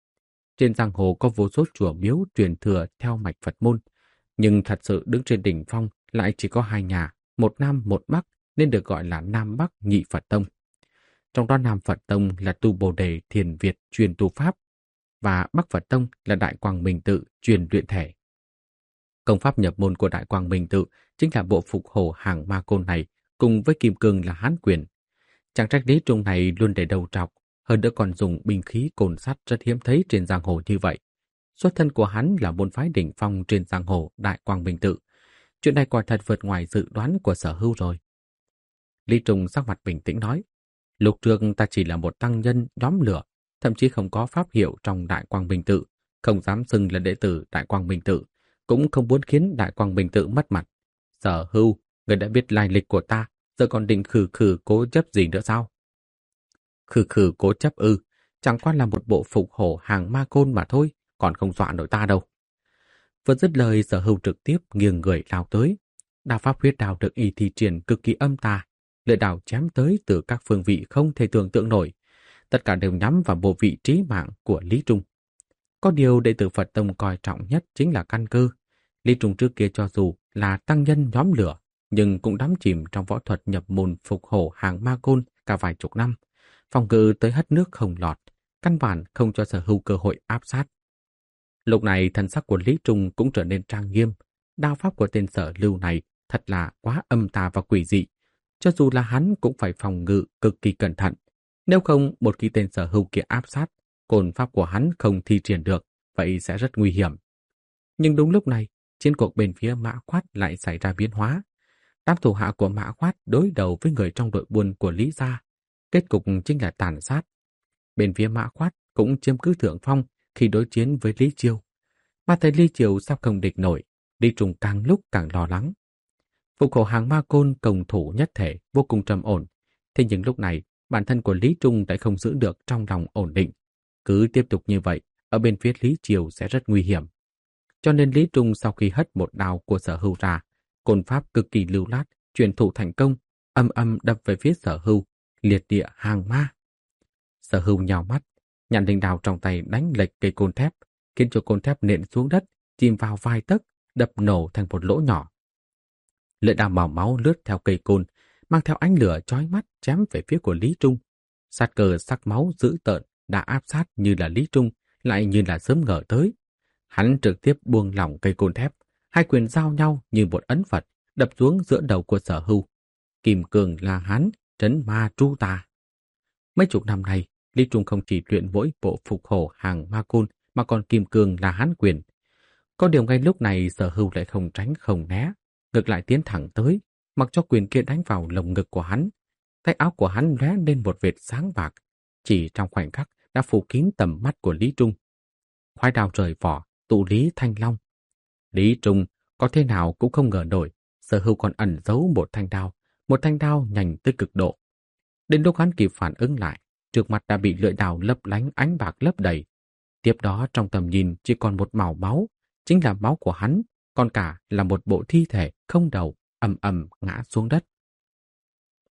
Trên giang hồ có vô số chùa miếu truyền thừa theo mạch Phật môn, nhưng thật sự đứng trên đỉnh phong lại chỉ có hai nhà, một Nam một Bắc, nên được gọi là Nam Bắc Nhị Phật Tông. Trong đó Nam Phật Tông là tu Bồ Đề Thiền Việt truyền tu pháp, và Bắc Phật Tông là Đại Quang Minh Tự truyền luyện thể. Công pháp nhập môn của Đại Quang Minh Tự chính là bộ phục hổ hàng ma côn này, cùng với kim cương là hán quyền. Chẳng trách Lý Trung này luôn để đầu trọc, hơn nữa còn dùng binh khí côn sắt rất hiếm thấy trên giang hồ như vậy. Xuất thân của hắn là môn phái đỉnh phong trên giang hồ Đại Quang Minh Tự. Chuyện này quả thật vượt ngoài dự đoán của Sở Hưu rồi. Lý Trung sắc mặt bình tĩnh nói, lúc trước ta chỉ là một tăng nhân nhóm lửa, thậm chí không có pháp hiệu trong Đại Quang Minh Tự, không dám xưng là đệ tử Đại Quang Minh Tự, cũng không muốn khiến Đại Quang Minh Tự mất mặt. Sở Hưu, người đã biết lai lịch của ta, giờ còn định khử khử cố chấp gì nữa sao? Khử khử cố chấp ư, chẳng qua là một bộ phục hổ hàng ma côn mà thôi, còn không dọa nổi ta đâu. Vừa dứt lời, Sở Hưu trực tiếp nghiêng người lao tới. Đao pháp huyết đao được y thi triển cực kỳ âm tà, lưỡi đao chém tới từ các phương vị không thể tưởng tượng nổi. Tất cả đều nhắm vào bộ vị trí mạng của Lý Trung. Có điều đệ tử Phật Tông coi trọng nhất chính là căn cơ. Lý Trung trước kia cho dù là tăng nhân nhóm lửa, nhưng cũng đắm chìm trong võ thuật nhập môn phục hổ hàng ma côn cả vài chục năm, phòng ngự tới hất nước không lọt, căn bản không cho Sở Hưu cơ hội áp sát. Lúc này thân sắc của Lý Trung cũng trở nên trang nghiêm. Đao pháp của tên Sở Lưu này thật là quá âm tà và quỷ dị. Cho dù là hắn cũng phải phòng ngự cực kỳ cẩn thận. Nếu không, một khi tên Sở Hưu kia áp sát, côn pháp của hắn không thi triển được, vậy sẽ rất nguy hiểm. Nhưng đúng lúc này, chiến cuộc bên phía Mã Khoát lại xảy ra biến hóa. Đám thủ hạ của Mã Khoát đối đầu với người trong đội buôn của Lý gia. Kết cục chính là tàn sát. Bên phía Mã Khoát cũng chiếm cứ thượng phong khi đối chiến với Lý Chiêu. Mà thấy Lý Chiêu sắp không địch nổi, Lý Trung càng lúc càng lo lắng. Phục hổ hàng ma côn công thủ nhất thể vô cùng trầm ổn. Thế nhưng lúc này, bản thân của Lý Trung đã không giữ được trong lòng ổn định. Cứ tiếp tục như vậy, ở bên phía Lý Chiêu sẽ rất nguy hiểm. Cho nên Lý Trung sau khi hất một đao của Sở Hưu ra, côn pháp cực kỳ lưu lát, truyền thủ thành công, âm âm đập về phía Sở Hưu, liệt địa hàng ma. Sở Hưu nhào mắt, nhặt thanh đao trong tay đánh lệch cây côn thép, khiến cho côn thép nện xuống đất, chìm vào vài tấc, đập nổ thành một lỗ nhỏ. Lưỡi đao màu máu lướt theo cây côn, mang theo ánh lửa chói mắt chém về phía của Lý Trung. Sát cờ sắc máu dữ tợn đã áp sát như là Lý Trung, lại như là sớm ngờ tới. Hắn trực tiếp buông lỏng cây côn thép, hai quyền giao nhau như một ấn Phật, đập xuống giữa đầu của Sở Hưu. Kim cường là hắn, trấn ma tru tà. Mấy chục năm nay, Lý Trung không chỉ luyện mỗi bộ phục hổ hàng ma côn mà còn kim cương là hán quyền. Có điều ngay lúc này Sở Hưu lại không tránh không né, ngược lại tiến thẳng tới, mặc cho quyền kia đánh vào lồng ngực của hắn. Tay áo của hắn lóe lên một vệt sáng bạc, chỉ trong khoảnh khắc đã phủ kín tầm mắt của Lý Trung. Khoái đao rời vỏ, tụ Lý Thanh Long. Lý Trung có thế nào cũng không ngờ nổi, Sở Hưu còn ẩn giấu một thanh đao, một thanh đao nhanh tới cực độ. Đến lúc hắn kịp phản ứng lại, trước mặt đã bị lưỡi đao lấp lánh ánh bạc lấp đầy. Tiếp đó trong tầm nhìn chỉ còn một màu máu, chính là máu của hắn, còn cả là một bộ thi thể không đầu ầm ầm ngã xuống đất.